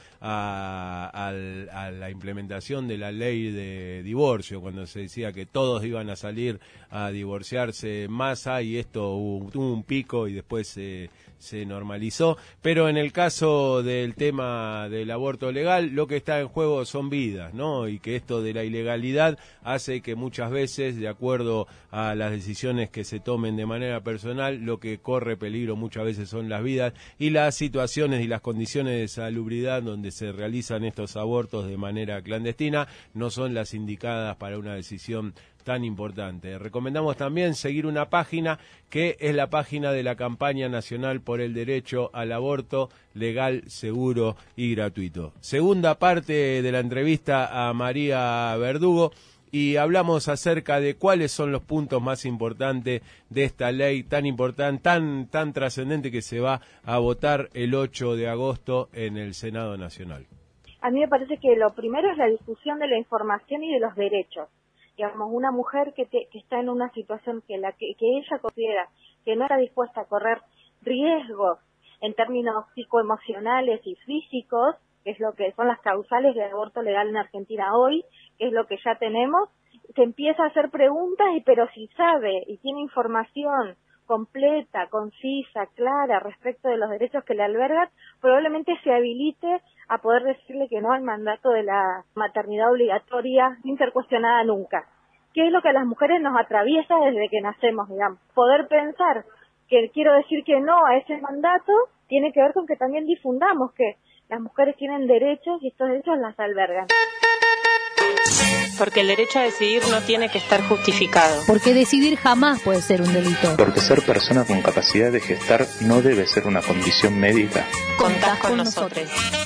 a la implementación de la ley de divorcio, cuando se decía que todos iban a salir a divorciarse en masa, y esto tuvo un pico y después se normalizó. Pero en el caso del tema del aborto legal, lo que está en juego son vidas, ¿no? Y que esto de la ilegalidad hace que muchas veces, de acuerdo a las decisiones que se tomen de manera personal, lo que corre peligro muchas veces son las vidas, y las situaciones y las condiciones de salubridad donde se realizan estos abortos de manera clandestina no son las indicadas para una decisión tan importante. Recomendamos también seguir una página que es la página de la Campaña Nacional por el Derecho al Aborto Legal, Seguro y Gratuito. Segunda parte de la entrevista a María Verdugo, y hablamos acerca de cuáles son los puntos más importantes de esta ley tan importante, tan trascendente, que se va a votar el 8 de agosto en el Senado Nacional. A mí me parece que lo primero es la difusión de la información y de los derechos. Digamos, una mujer que está en una situación que ella considera que no está dispuesta a correr riesgos en términos psicoemocionales y físicos, que es lo que son las causales del aborto legal en Argentina hoy, que es lo que ya tenemos, se empieza a hacer preguntas, pero si sabe y tiene información completa, concisa, clara respecto de los derechos que le albergan, probablemente se habilite a poder decirle que no al mandato de la maternidad obligatoria sin ser cuestionada nunca. ¿Qué es lo que a las mujeres nos atraviesa desde que nacemos, digamos? Poder pensar que quiero decir que no a ese mandato tiene que ver con que también difundamos que las mujeres tienen derechos y estos derechos las albergan. Porque el derecho a decidir no tiene que estar justificado. Porque decidir jamás puede ser un delito. Porque ser persona con capacidad de gestar no debe ser una condición médica. Contás con nosotros.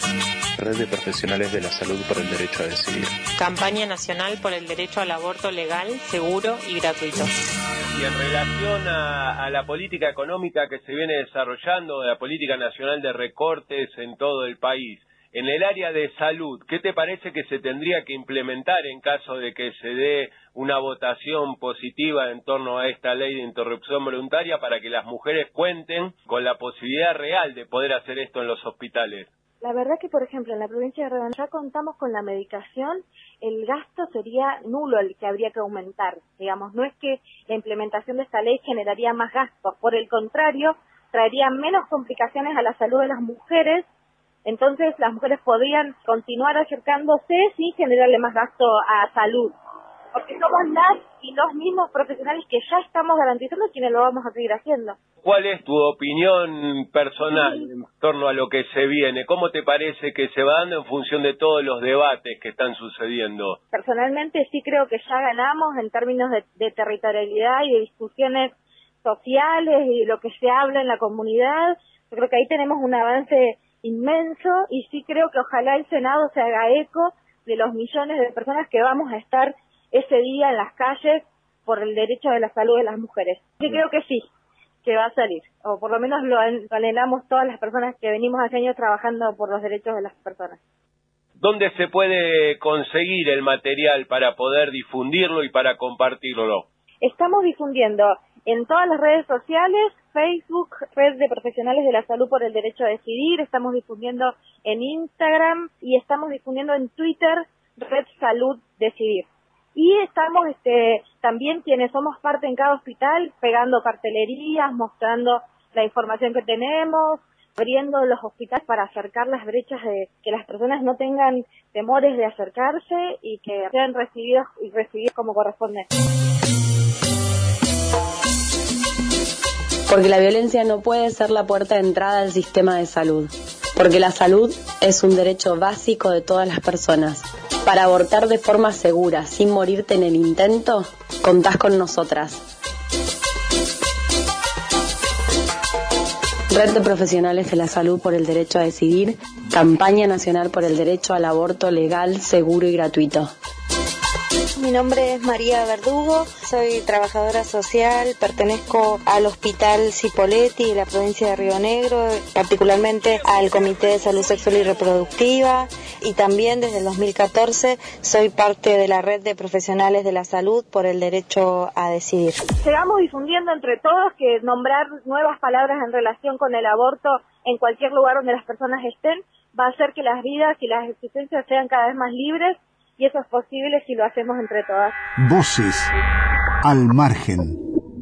Red de Profesionales de la Salud por el Derecho a Decidir. Campaña Nacional por el Derecho al Aborto Legal, Seguro y Gratuito. Y en relación a la política económica que se viene desarrollando, la política nacional de recortes en todo el país, en el área de salud, ¿qué te parece que se tendría que implementar en caso de que se dé una votación positiva en torno a esta ley de interrupción voluntaria para que las mujeres cuenten con la posibilidad real de poder hacer esto en los hospitales? La verdad que, por ejemplo, en la provincia de Río Negro ya contamos con la medicación, el gasto sería nulo el que habría que aumentar. Digamos, no es que la implementación de esta ley generaría más gastos, por el contrario, traería menos complicaciones a la salud de las mujeres. Entonces las mujeres podrían continuar acercándose sin generarle más gasto a salud, porque somos las y los mismos profesionales que ya estamos garantizando quienes lo vamos a seguir haciendo. ¿Cuál es tu opinión personal en torno a lo que se viene? ¿Cómo te parece que se va dando en función de todos los debates que están sucediendo? Personalmente sí creo que ya ganamos en términos de territorialidad y de discusiones sociales y de lo que se habla en la comunidad. Yo creo que ahí tenemos un avance inmenso, y sí creo que ojalá el Senado se haga eco de los millones de personas que vamos a estar ese día en las calles por el derecho de la salud de las mujeres. Yo creo que sí, que va a salir, o por lo menos lo anhelamos todas las personas que venimos hace años trabajando por los derechos de las personas. ¿Dónde se puede conseguir el material para poder difundirlo y para compartirlo? Estamos difundiendo en todas las redes sociales, Facebook, Red de Profesionales de la Salud por el Derecho a Decidir, estamos difundiendo en Instagram y estamos difundiendo en Twitter, Red Salud Decidir. Y estamos también quienes somos parte en cada hospital, pegando cartelerías, mostrando la información que tenemos, abriendo los hospitales para acercar las brechas de que las personas no tengan temores de acercarse y que sean recibidos como corresponde. Porque la violencia no puede ser la puerta de entrada al sistema de salud. porque la salud es un derecho básico de todas las personas. Para abortar de forma segura, sin morirte en el intento, contás con nosotras. Red de Profesionales de la Salud por el Derecho a Decidir, Campaña Nacional por el Derecho al Aborto Legal, Seguro y Gratuito. Mi nombre es María Verdugo, soy trabajadora social, pertenezco al Hospital Cipolletti de la provincia de Río Negro, particularmente al Comité de Salud Sexual y Reproductiva, y también desde el 2014 soy parte de la Red de Profesionales de la Salud por el Derecho a Decidir. Sigamos difundiendo entre todos que nombrar nuevas palabras en relación con el aborto en cualquier lugar donde las personas estén va a hacer que las vidas y las existencias sean cada vez más libres, y eso es posible si lo hacemos entre todas. Voces al margen.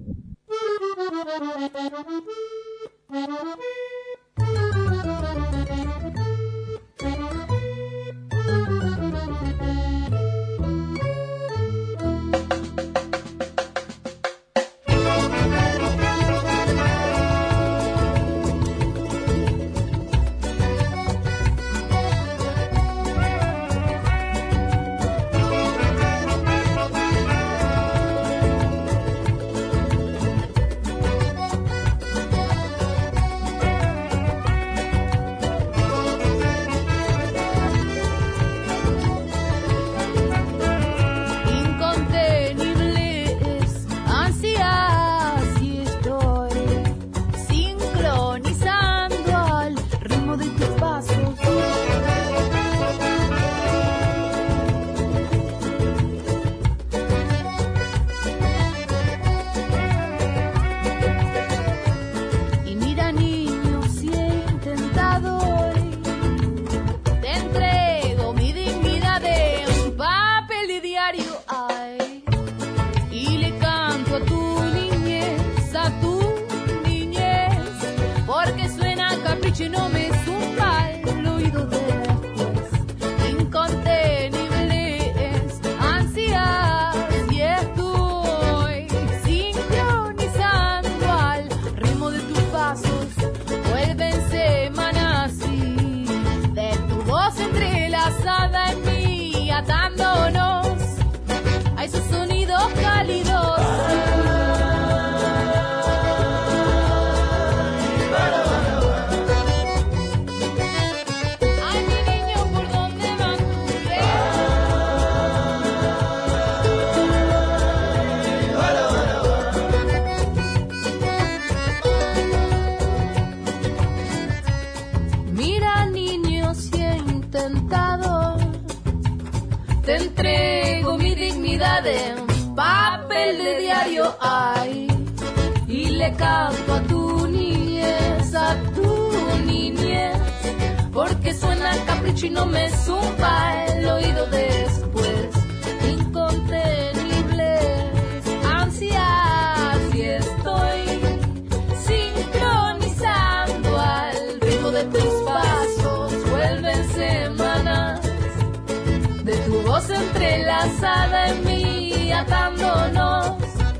Entrelazada en mí, atándonos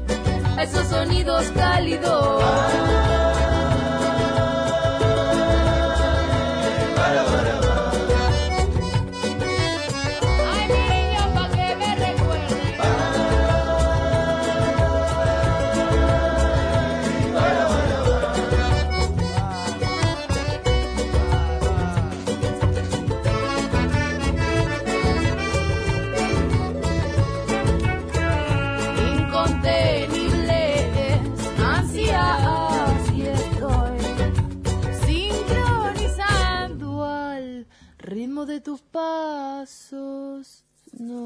a esos sonidos cálidos. Ay, niño, pa' que me recuerde. De tus pasos, no.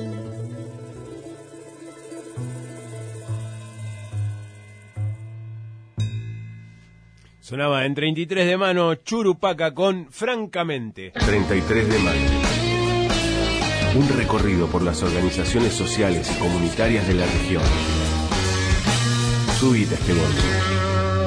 Sonaba en 33 de mano Churupaca con Francamente. 33 de mayo. Un recorrido por las organizaciones sociales y comunitarias de la región. Subite a este bote.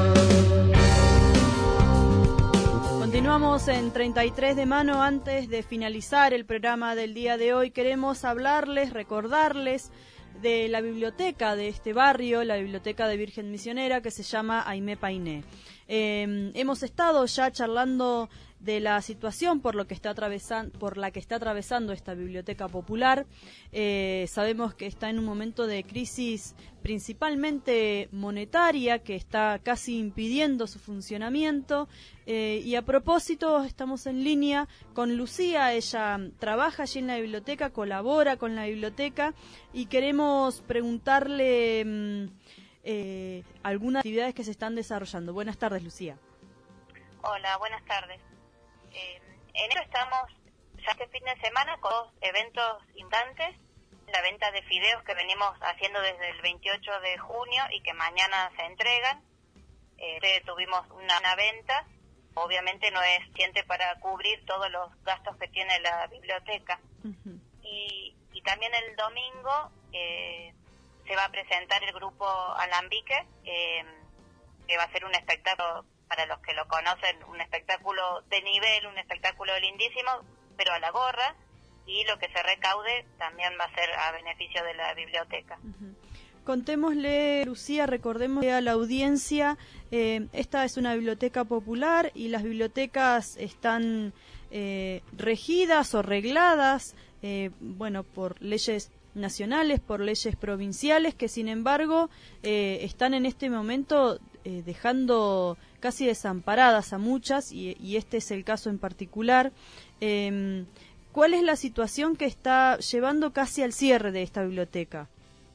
Continuamos en 33 de mano. Antes de finalizar el programa del día de hoy, queremos hablarles, recordarles de la biblioteca de este barrio, la biblioteca de Virgen Misionera, que se llama Aimé Painé. Hemos estado ya charlando de la situación por la que está atravesando esta biblioteca popular. Sabemos que está en un momento de crisis principalmente monetaria que está casi impidiendo su funcionamiento, y a propósito estamos en línea con Lucía. Ella trabaja allí en la biblioteca, colabora con la biblioteca, y queremos preguntarle algunas actividades que se están desarrollando. Buenas tardes, Lucía. Hola, buenas tardes. En ello estamos ya este fin de semana con 2 eventos importantes. La venta de fideos que venimos haciendo desde el 28 de junio y que mañana se entregan. Tuvimos una venta, obviamente no es suficiente para cubrir todos los gastos que tiene la biblioteca. Uh-huh. Y también el domingo se va a presentar el grupo Alambique, que va a ser un espectáculo, para los que lo conocen, un espectáculo de nivel, un espectáculo lindísimo, pero a la gorra, y lo que se recaude también va a ser a beneficio de la biblioteca. Uh-huh. Contémosle, Lucía, recordemos a la audiencia, esta es una biblioteca popular y las bibliotecas están regidas o regladas, por leyes nacionales, por leyes provinciales, que sin embargo están en este momento dejando casi desamparadas a muchas, y este es el caso en particular. ¿Cuál es la situación que está llevando casi al cierre de esta biblioteca?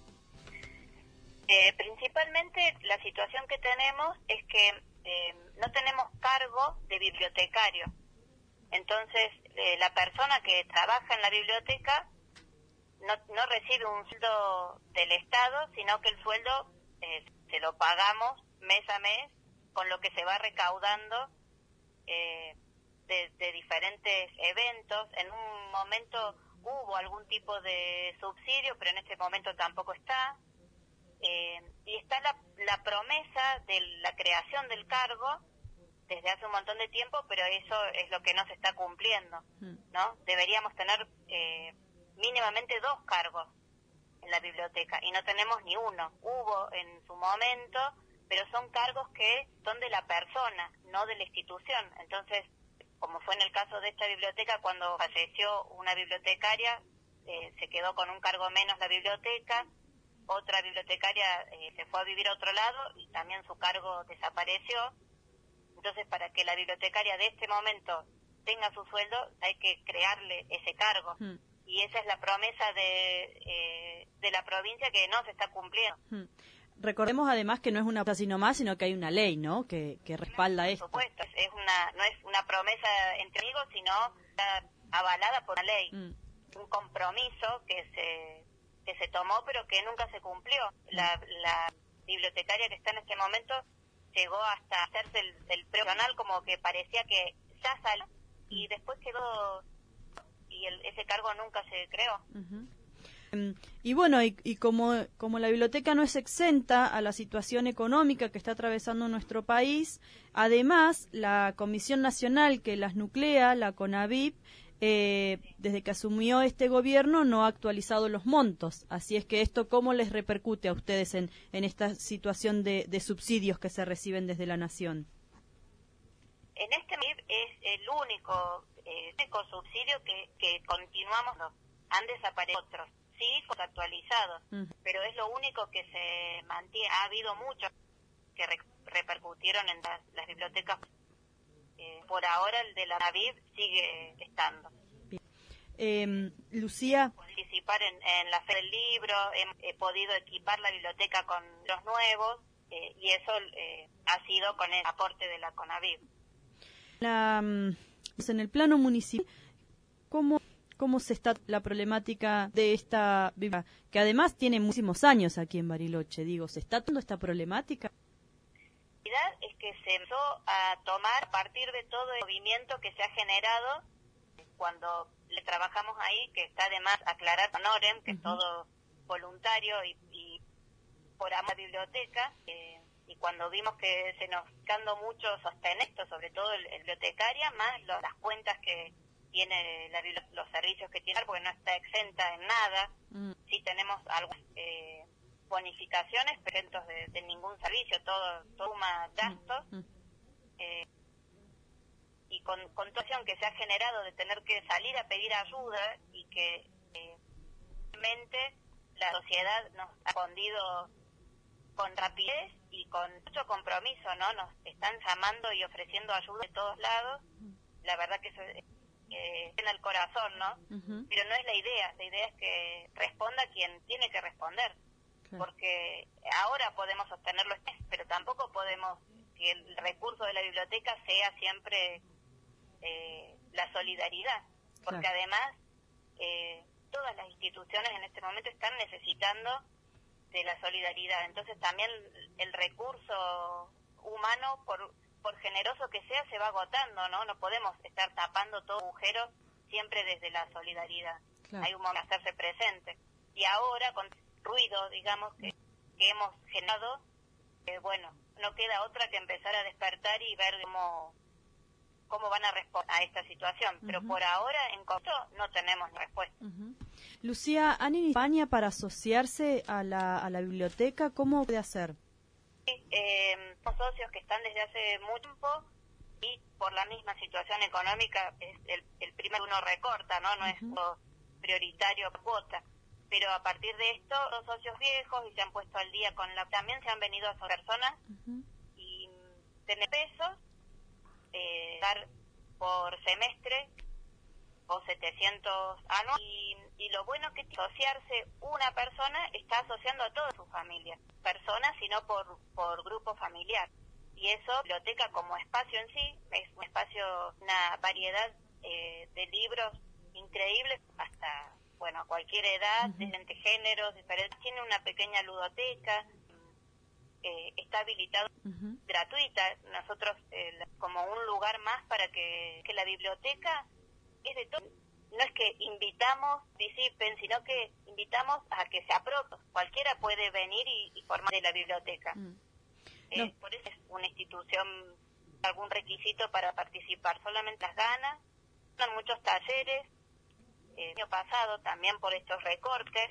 Principalmente la situación que tenemos es que no tenemos cargo de bibliotecario. Entonces, la persona que trabaja en la biblioteca no recibe un sueldo del Estado, sino que el sueldo se lo pagamos mes a mes con lo que se va recaudando de diferentes eventos. En un momento hubo algún tipo de subsidio, pero en este momento tampoco está. Y está la promesa de la creación del cargo desde hace un montón de tiempo, pero eso es lo que no se está cumpliendo, ¿no? Deberíamos tener mínimamente 2 cargos en la biblioteca y no tenemos ni uno. Hubo en su momento, pero son cargos que son de la persona, no de la institución. Entonces, como fue en el caso de esta biblioteca, cuando falleció una bibliotecaria, se quedó con un cargo menos la biblioteca. Otra bibliotecaria se fue a vivir a otro lado y también su cargo desapareció. Entonces, para que la bibliotecaria de este momento tenga su sueldo, hay que crearle ese cargo. Y esa es la promesa de la provincia que no se está cumpliendo. Recordemos además que no es una promesa sino más, sino que hay una ley, ¿no?, que respalda esto. Por supuesto, no es una promesa entre amigos, sino avalada por una ley. Un compromiso que se tomó, pero que nunca se cumplió. La bibliotecaria que está en este momento llegó hasta hacerse el profesional, como que parecía que ya salió, y después quedó, y ese cargo nunca se creó. Y bueno, y como la biblioteca no es exenta a la situación económica que está atravesando nuestro país, además la Comisión Nacional que las nuclea, la CONAVIP, desde que asumió este gobierno no ha actualizado los montos. Así es que esto, ¿cómo les repercute a ustedes en esta situación de subsidios que se reciben desde la Nación? En este MIB es el único subsidio que continuamos. Han desaparecido otros, sí, actualizados, pero es lo único que se mantiene. Ha habido muchos que repercutieron en las bibliotecas. Por ahora el de la NAVIB sigue estando. Lucía, participar en la Feria del Libro, he podido equipar la biblioteca con los nuevos, y eso ha sido con el aporte de la CONAVIB. En el plano municipal, ¿cómo se está la problemática de esta biblioteca, que además tiene muchísimos años aquí en Bariloche? Digo, ¿se está tomando esta problemática? Es que se empezó a tomar a partir de todo el movimiento que se ha generado cuando le trabajamos ahí, que está además aclarar con OREM, que es todo voluntario y por amor a la biblioteca, y cuando vimos que se nos quedando mucho sostener esto, sobre todo el bibliotecaria, más las cuentas que tiene los servicios que tiene, porque no está exenta en nada. Sí tenemos algunas bonificaciones, pero de ningún servicio, todo suma gastos. y con toda la situación que se ha generado de tener que salir a pedir ayuda y que realmente la sociedad nos ha respondido con rapidez y con mucho compromiso, ¿no? Nos están llamando y ofreciendo ayuda de todos lados. La verdad que eso en el corazón, ¿no? Pero no es la idea es que responda quien tiene que responder. Claro. Porque ahora podemos sostenerlo, pero tampoco podemos que el recurso de la biblioteca sea siempre la solidaridad, porque claro. Además todas las instituciones en este momento están necesitando de la solidaridad, entonces también el recurso humano, por generoso que sea, se va agotando, ¿no? No podemos estar tapando todo agujero siempre desde la solidaridad. Claro. Hay un momento de hacerse presente. Y ahora, con ruido, digamos, que hemos generado, bueno, no queda otra que empezar a despertar y ver cómo van a responder a esta situación. Pero por ahora, en corto, no tenemos respuesta. Lucía, ¿han iniciado España para asociarse a la biblioteca? ¿Cómo puede hacer? Sí, son socios que están desde hace mucho tiempo y por la misma situación económica es el primer uno recorta, ¿no? No es lo prioritario cuota. Pero a partir de esto, los socios viejos y se han puesto al día con también se han venido a esas personas y tener pesos, dar por semestre o 700 anuales y lo bueno que asociarse una persona está asociando a toda su familia, personas sino por grupo familiar, y eso, biblioteca como espacio en sí, es un espacio, una variedad de libros increíbles hasta, bueno, a cualquier edad, diferentes géneros, diferentes, tiene una pequeña ludoteca, está habilitado gratuita, nosotros como un lugar más para que la biblioteca es de todo. No es que invitamos, participen, sino que invitamos a que se apropien. Cualquiera puede venir y formar de la biblioteca. Por eso es una institución, algún requisito para participar, solamente las ganas. Son muchos talleres, el año pasado también por estos recortes,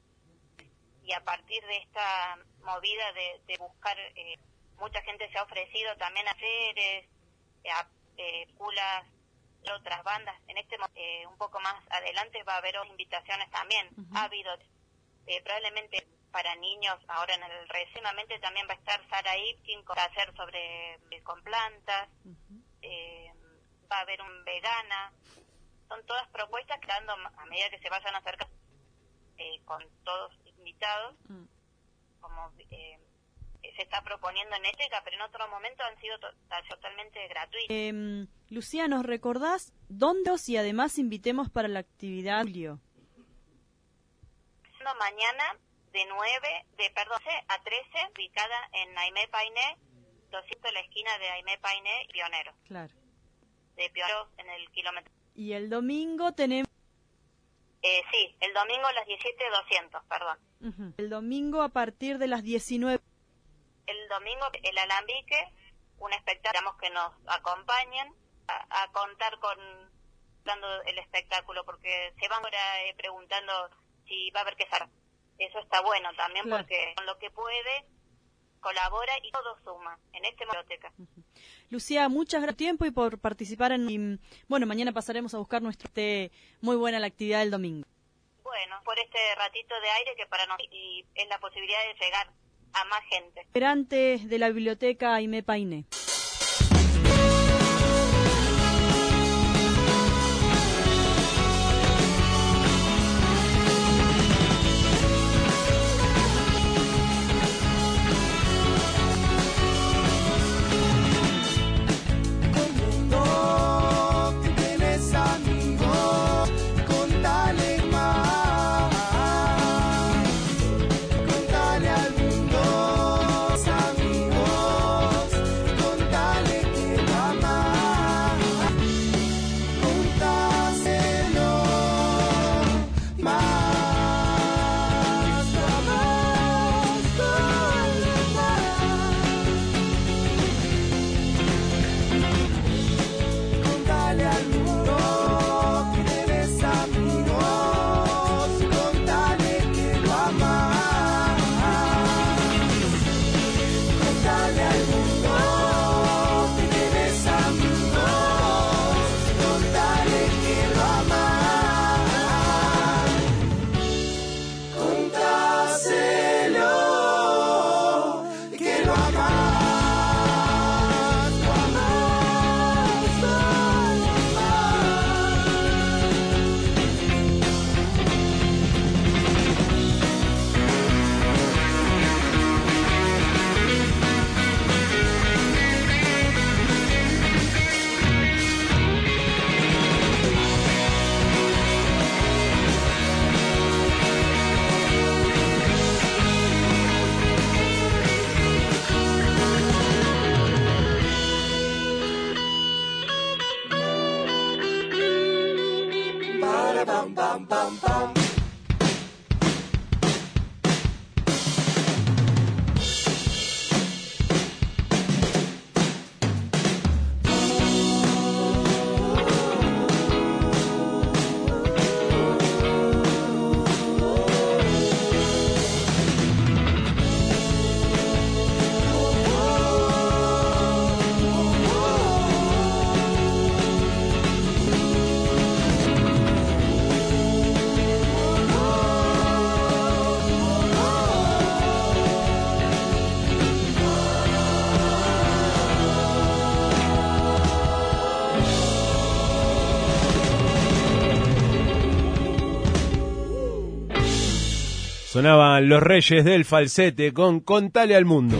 y a partir de esta movida de buscar, mucha gente se ha ofrecido también a talleres, culas, otras bandas. En este un poco más adelante va a haber otras invitaciones también. Ha habido probablemente para niños, ahora recientemente también va a estar Sara Ipkin con taller con plantas, va a haber un vegana. Son todas propuestas que dando a medida que se vayan acercando con todos invitados, como se está proponiendo en ética, pero en otro momento han sido totalmente gratuitos. Lucía, ¿nos recordás dónde y además invitemos para la actividad Julio? Mañana de 11 a 13, ubicada en Aimé Painé, 200 la esquina de Aimé Painé y Pionero. Claro. De Pionero en el kilómetro. Y el domingo tenemos... sí, el domingo a las 17:200, perdón. El domingo a partir de las 19. El domingo el Alambique, un espectáculo, digamos, que nos acompañen a contar dando el espectáculo, porque se van ahora preguntando si va a haber que hacer. Eso está bueno también, claro. Porque con lo que puede colabora y todo suma en esta biblioteca. Lucía, muchas gracias por tu tiempo y por participar bueno, mañana pasaremos a buscar nuestro muy buena la actividad del domingo. Bueno, por este ratito de aire que para nosotros es la posibilidad de llegar a más gente. Esperantes de la biblioteca Aimé Painé. Contale al mundo, amigos, pam, pam, pam. Sonaban Los Reyes del Falsete con Contale al Mundo.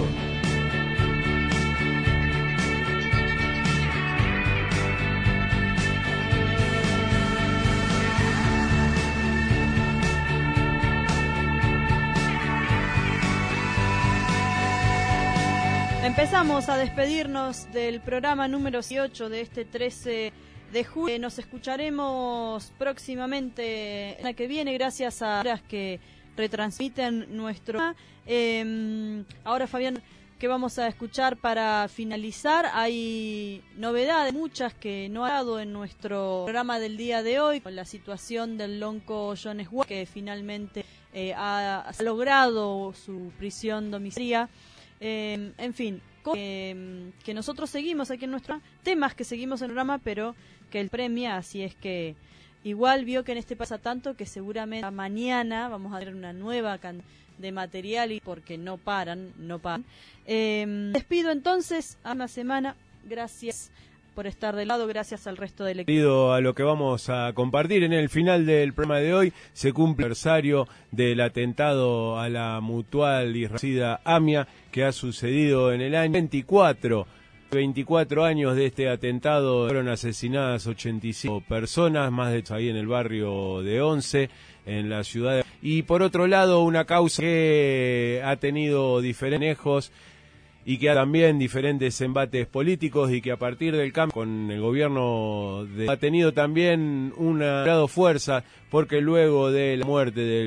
Empezamos a despedirnos del programa número 18 de este 13 de julio. Nos escucharemos próximamente la que viene, gracias a las que retransmiten nuestro... ahora, Fabián, ¿qué vamos a escuchar para finalizar? Hay novedades, muchas que no ha dado en nuestro programa del día de hoy, con la situación del lonco Jones Ward, que finalmente ha logrado su prisión domiciliaria. En fin, que nosotros seguimos aquí en nuestro temas que seguimos en el programa, pero que el premia, así es que igual vio que en este pasa tanto que seguramente mañana vamos a ver una nueva de material, y porque no paran. Despido entonces a una semana. Gracias por estar del lado, gracias al resto del equipo. A lo que vamos a compartir en el final del programa de hoy, se cumple el aniversario del atentado a la mutual israelita AMIA, que ha sucedido en el año 24 años de este atentado. Fueron asesinadas 85 personas, más de ahí en el barrio de Once, en la ciudad de... Y por otro lado, una causa que ha tenido diferentes manejos y que ha también diferentes embates políticos, y que a partir del cambio con el gobierno ha tenido también una gran fuerza, porque luego de la muerte del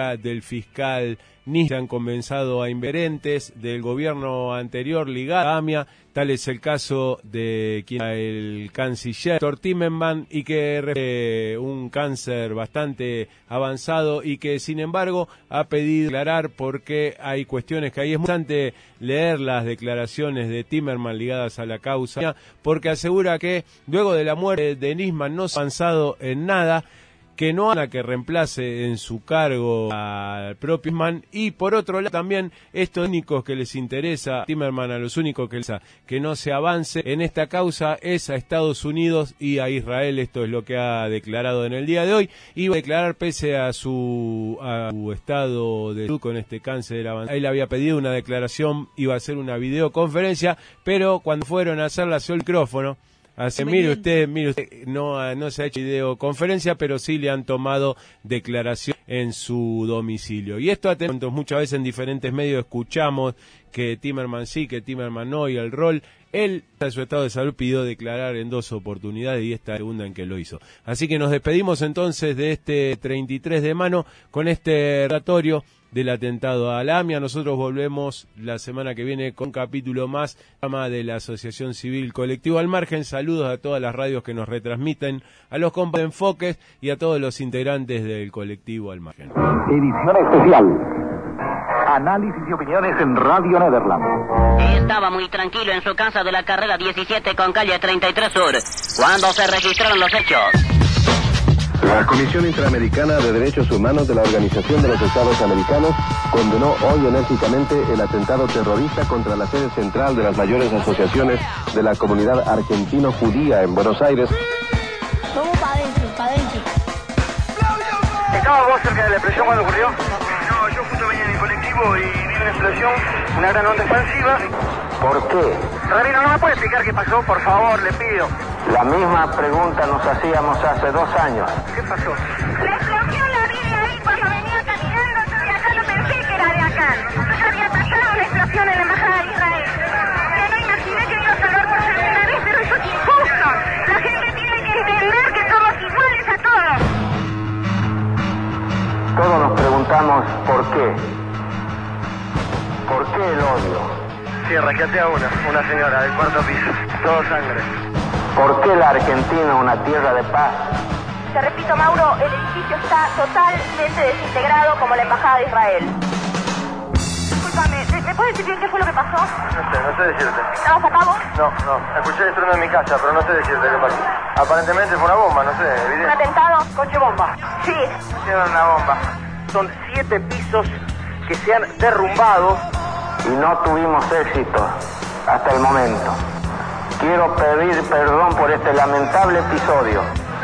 fiscal Nisman han comenzado a inherentes del gobierno anterior ligado a AMIA. Tal es el caso de quien era el canciller Víctor Timmermans, y que un cáncer bastante avanzado, y que sin embargo ha pedido declarar, porque hay cuestiones que ahí es muy importante leer las declaraciones de Timmermans ligadas a la causa, porque asegura que luego de la muerte de Nisman no se ha avanzado en nada, que no hay que reemplace en su cargo al propio Nisman. Y por otro lado también, estos únicos que les interesa a Timmermans, a los únicos que no se avance en esta causa es a Estados Unidos y a Israel. Esto es lo que ha declarado en el día de hoy, y va a declarar pese a su estado de salud con este cáncer avanzado. Él había pedido una declaración, iba a hacer una videoconferencia, pero cuando fueron a hacerla el micrófono. Mire usted, no se ha hecho videoconferencia, pero sí le han tomado declaración en su domicilio. Y esto muchas veces en diferentes medios escuchamos que Timmermans sí, que Timmermans no, y el rol. Él, en su estado de salud, pidió declarar en 2 oportunidades, y esta segunda en que lo hizo. Así que nos despedimos entonces de este 33 de mano con este relatorio del atentado a la AMIA. Nosotros volvemos la semana que viene con un capítulo más de la Asociación Civil Colectivo Al Margen. Saludos a todas las radios que nos retransmiten, a los compas de Enfoques y a todos los integrantes del colectivo Al Margen. Edición especial. Análisis y opiniones en Radio Nederland. Estaba muy tranquilo en su casa de la carrera 17 con calle 33 Sur cuando se registraron los hechos. La Comisión Interamericana de Derechos Humanos de la Organización de los Estados Americanos condenó hoy enérgicamente el atentado terrorista contra la sede central de las mayores asociaciones de la comunidad argentino-judía en Buenos Aires. Vamos para adentro, para adentro. ¿Estabas vos cerca de la explosión cuando ocurrió? No, yo justo venía en el colectivo y vi una explosión, una gran onda expansiva. ¿Por qué? Rabino, ¿no me puede explicar qué pasó? Por favor, le pido. La misma pregunta nos hacíamos hace 2 años. ¿Qué pasó? La explosión la vi de ahí cuando venía caminando, yo de acá no pensé que era de acá. Yo había pasado una explosión en la embajada de Israel. Yo no imaginé que iba a salvar por segunda vez, pero eso es injusto. La gente tiene que entender que somos iguales a todos. qué? ¿Por qué el odio? Sí, rescaté a una señora del cuarto piso, todo sangre. ¿Por qué la Argentina es una tierra de paz? Te repito, Mauro, el edificio está totalmente desintegrado como la Embajada de Israel. Discúlpame, ¿me puedes decir bien qué fue lo que pasó? No sé decirte. ¿Estabas a cabo? No. Escuché el estruendo en mi casa, pero no sé decirte qué pasó. Aparentemente fue una bomba, no sé, evidente. ¿Un atentado? ¿Coche bomba? Sí. Hicieron una bomba. Son 7 pisos que se han derrumbado y no tuvimos éxito hasta el momento. Quiero pedir perdón por este lamentable episodio.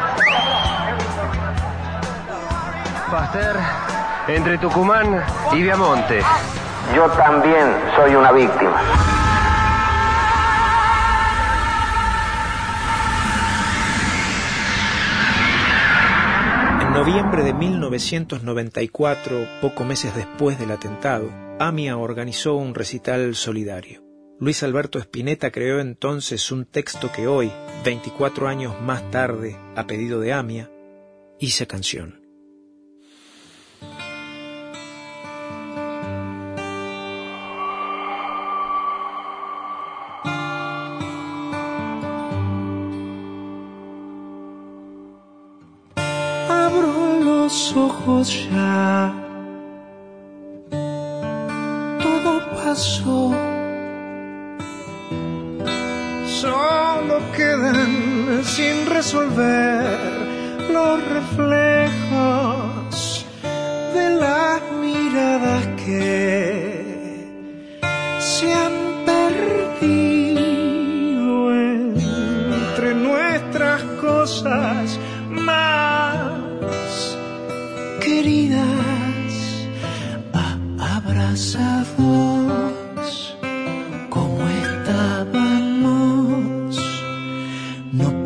Pasteur, entre Tucumán y Viamonte. Yo también soy una víctima. En noviembre de 1994, pocos meses después del atentado, AMIA organizó un recital solidario. Luis Alberto Spinetta creó entonces un texto que hoy, 24 años más tarde, a pedido de AMIA, hice canción. Abro los ojos ya, todo pasó, solo quedan sin resolver los reflejos de las miradas que se han perdido entre nuestras cosas más queridas, abrazados como estábamos, no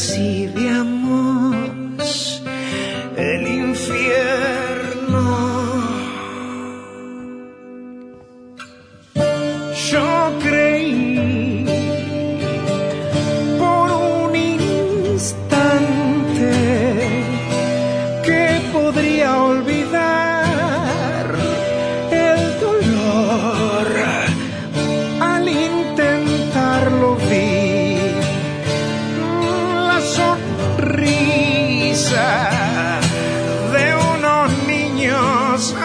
percibíamos el infierno. Yo creí por un instante que podría olvidar el dolor. Al intentarlo vi la sonrisa de unos niños,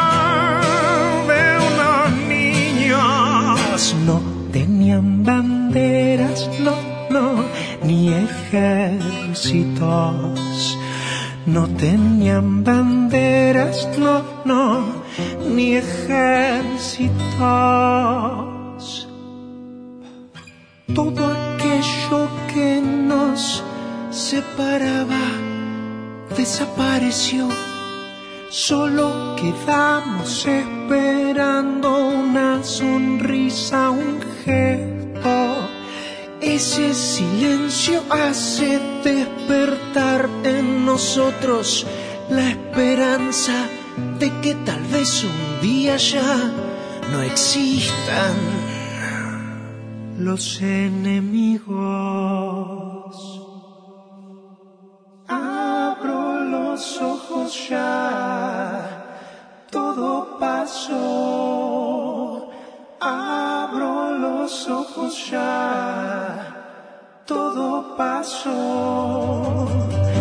no tenían banderas, no, ni ejércitos. No tenían banderas, no, ni ejércitos. Todo aquello que nos separaba desapareció. Solo quedamos esperando una sonrisa, un gesto. Ese silencio hace despertar en nosotros la esperanza de que tal vez un día ya no existan los enemigos. Abro los ojos ya, todo pasó. Abro los ojos ya, todo pasó.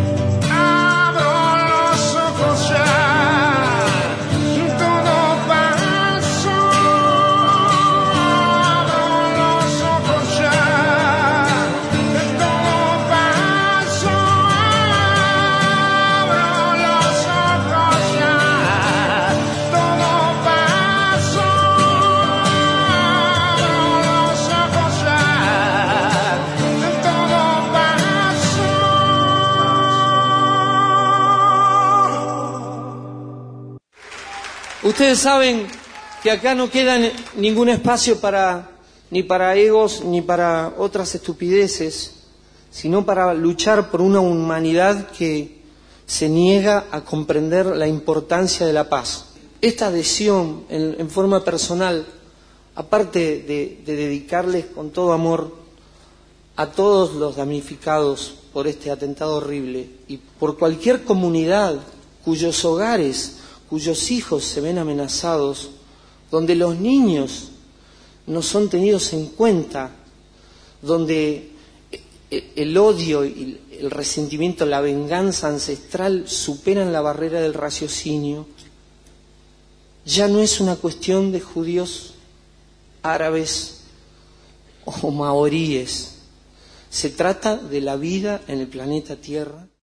Abro los ojos ya, todo pasó. Abro los ojos ya, todo pasó. Abro los ojos ya, todo pasó. Ustedes saben que acá no queda ningún espacio ni para egos ni para otras estupideces, sino para luchar por una humanidad que se niega a comprender la importancia de la paz. Esta adhesión en forma personal, aparte de dedicarles con todo amor a todos los damnificados por este atentado horrible y por cualquier comunidad cuyos hogares, cuyos hijos se ven amenazados, donde los niños no son tenidos en cuenta, donde el odio y el resentimiento, la venganza ancestral superan la barrera del raciocinio, ya no es una cuestión de judíos, árabes o maoríes. Se trata de la vida en el planeta Tierra.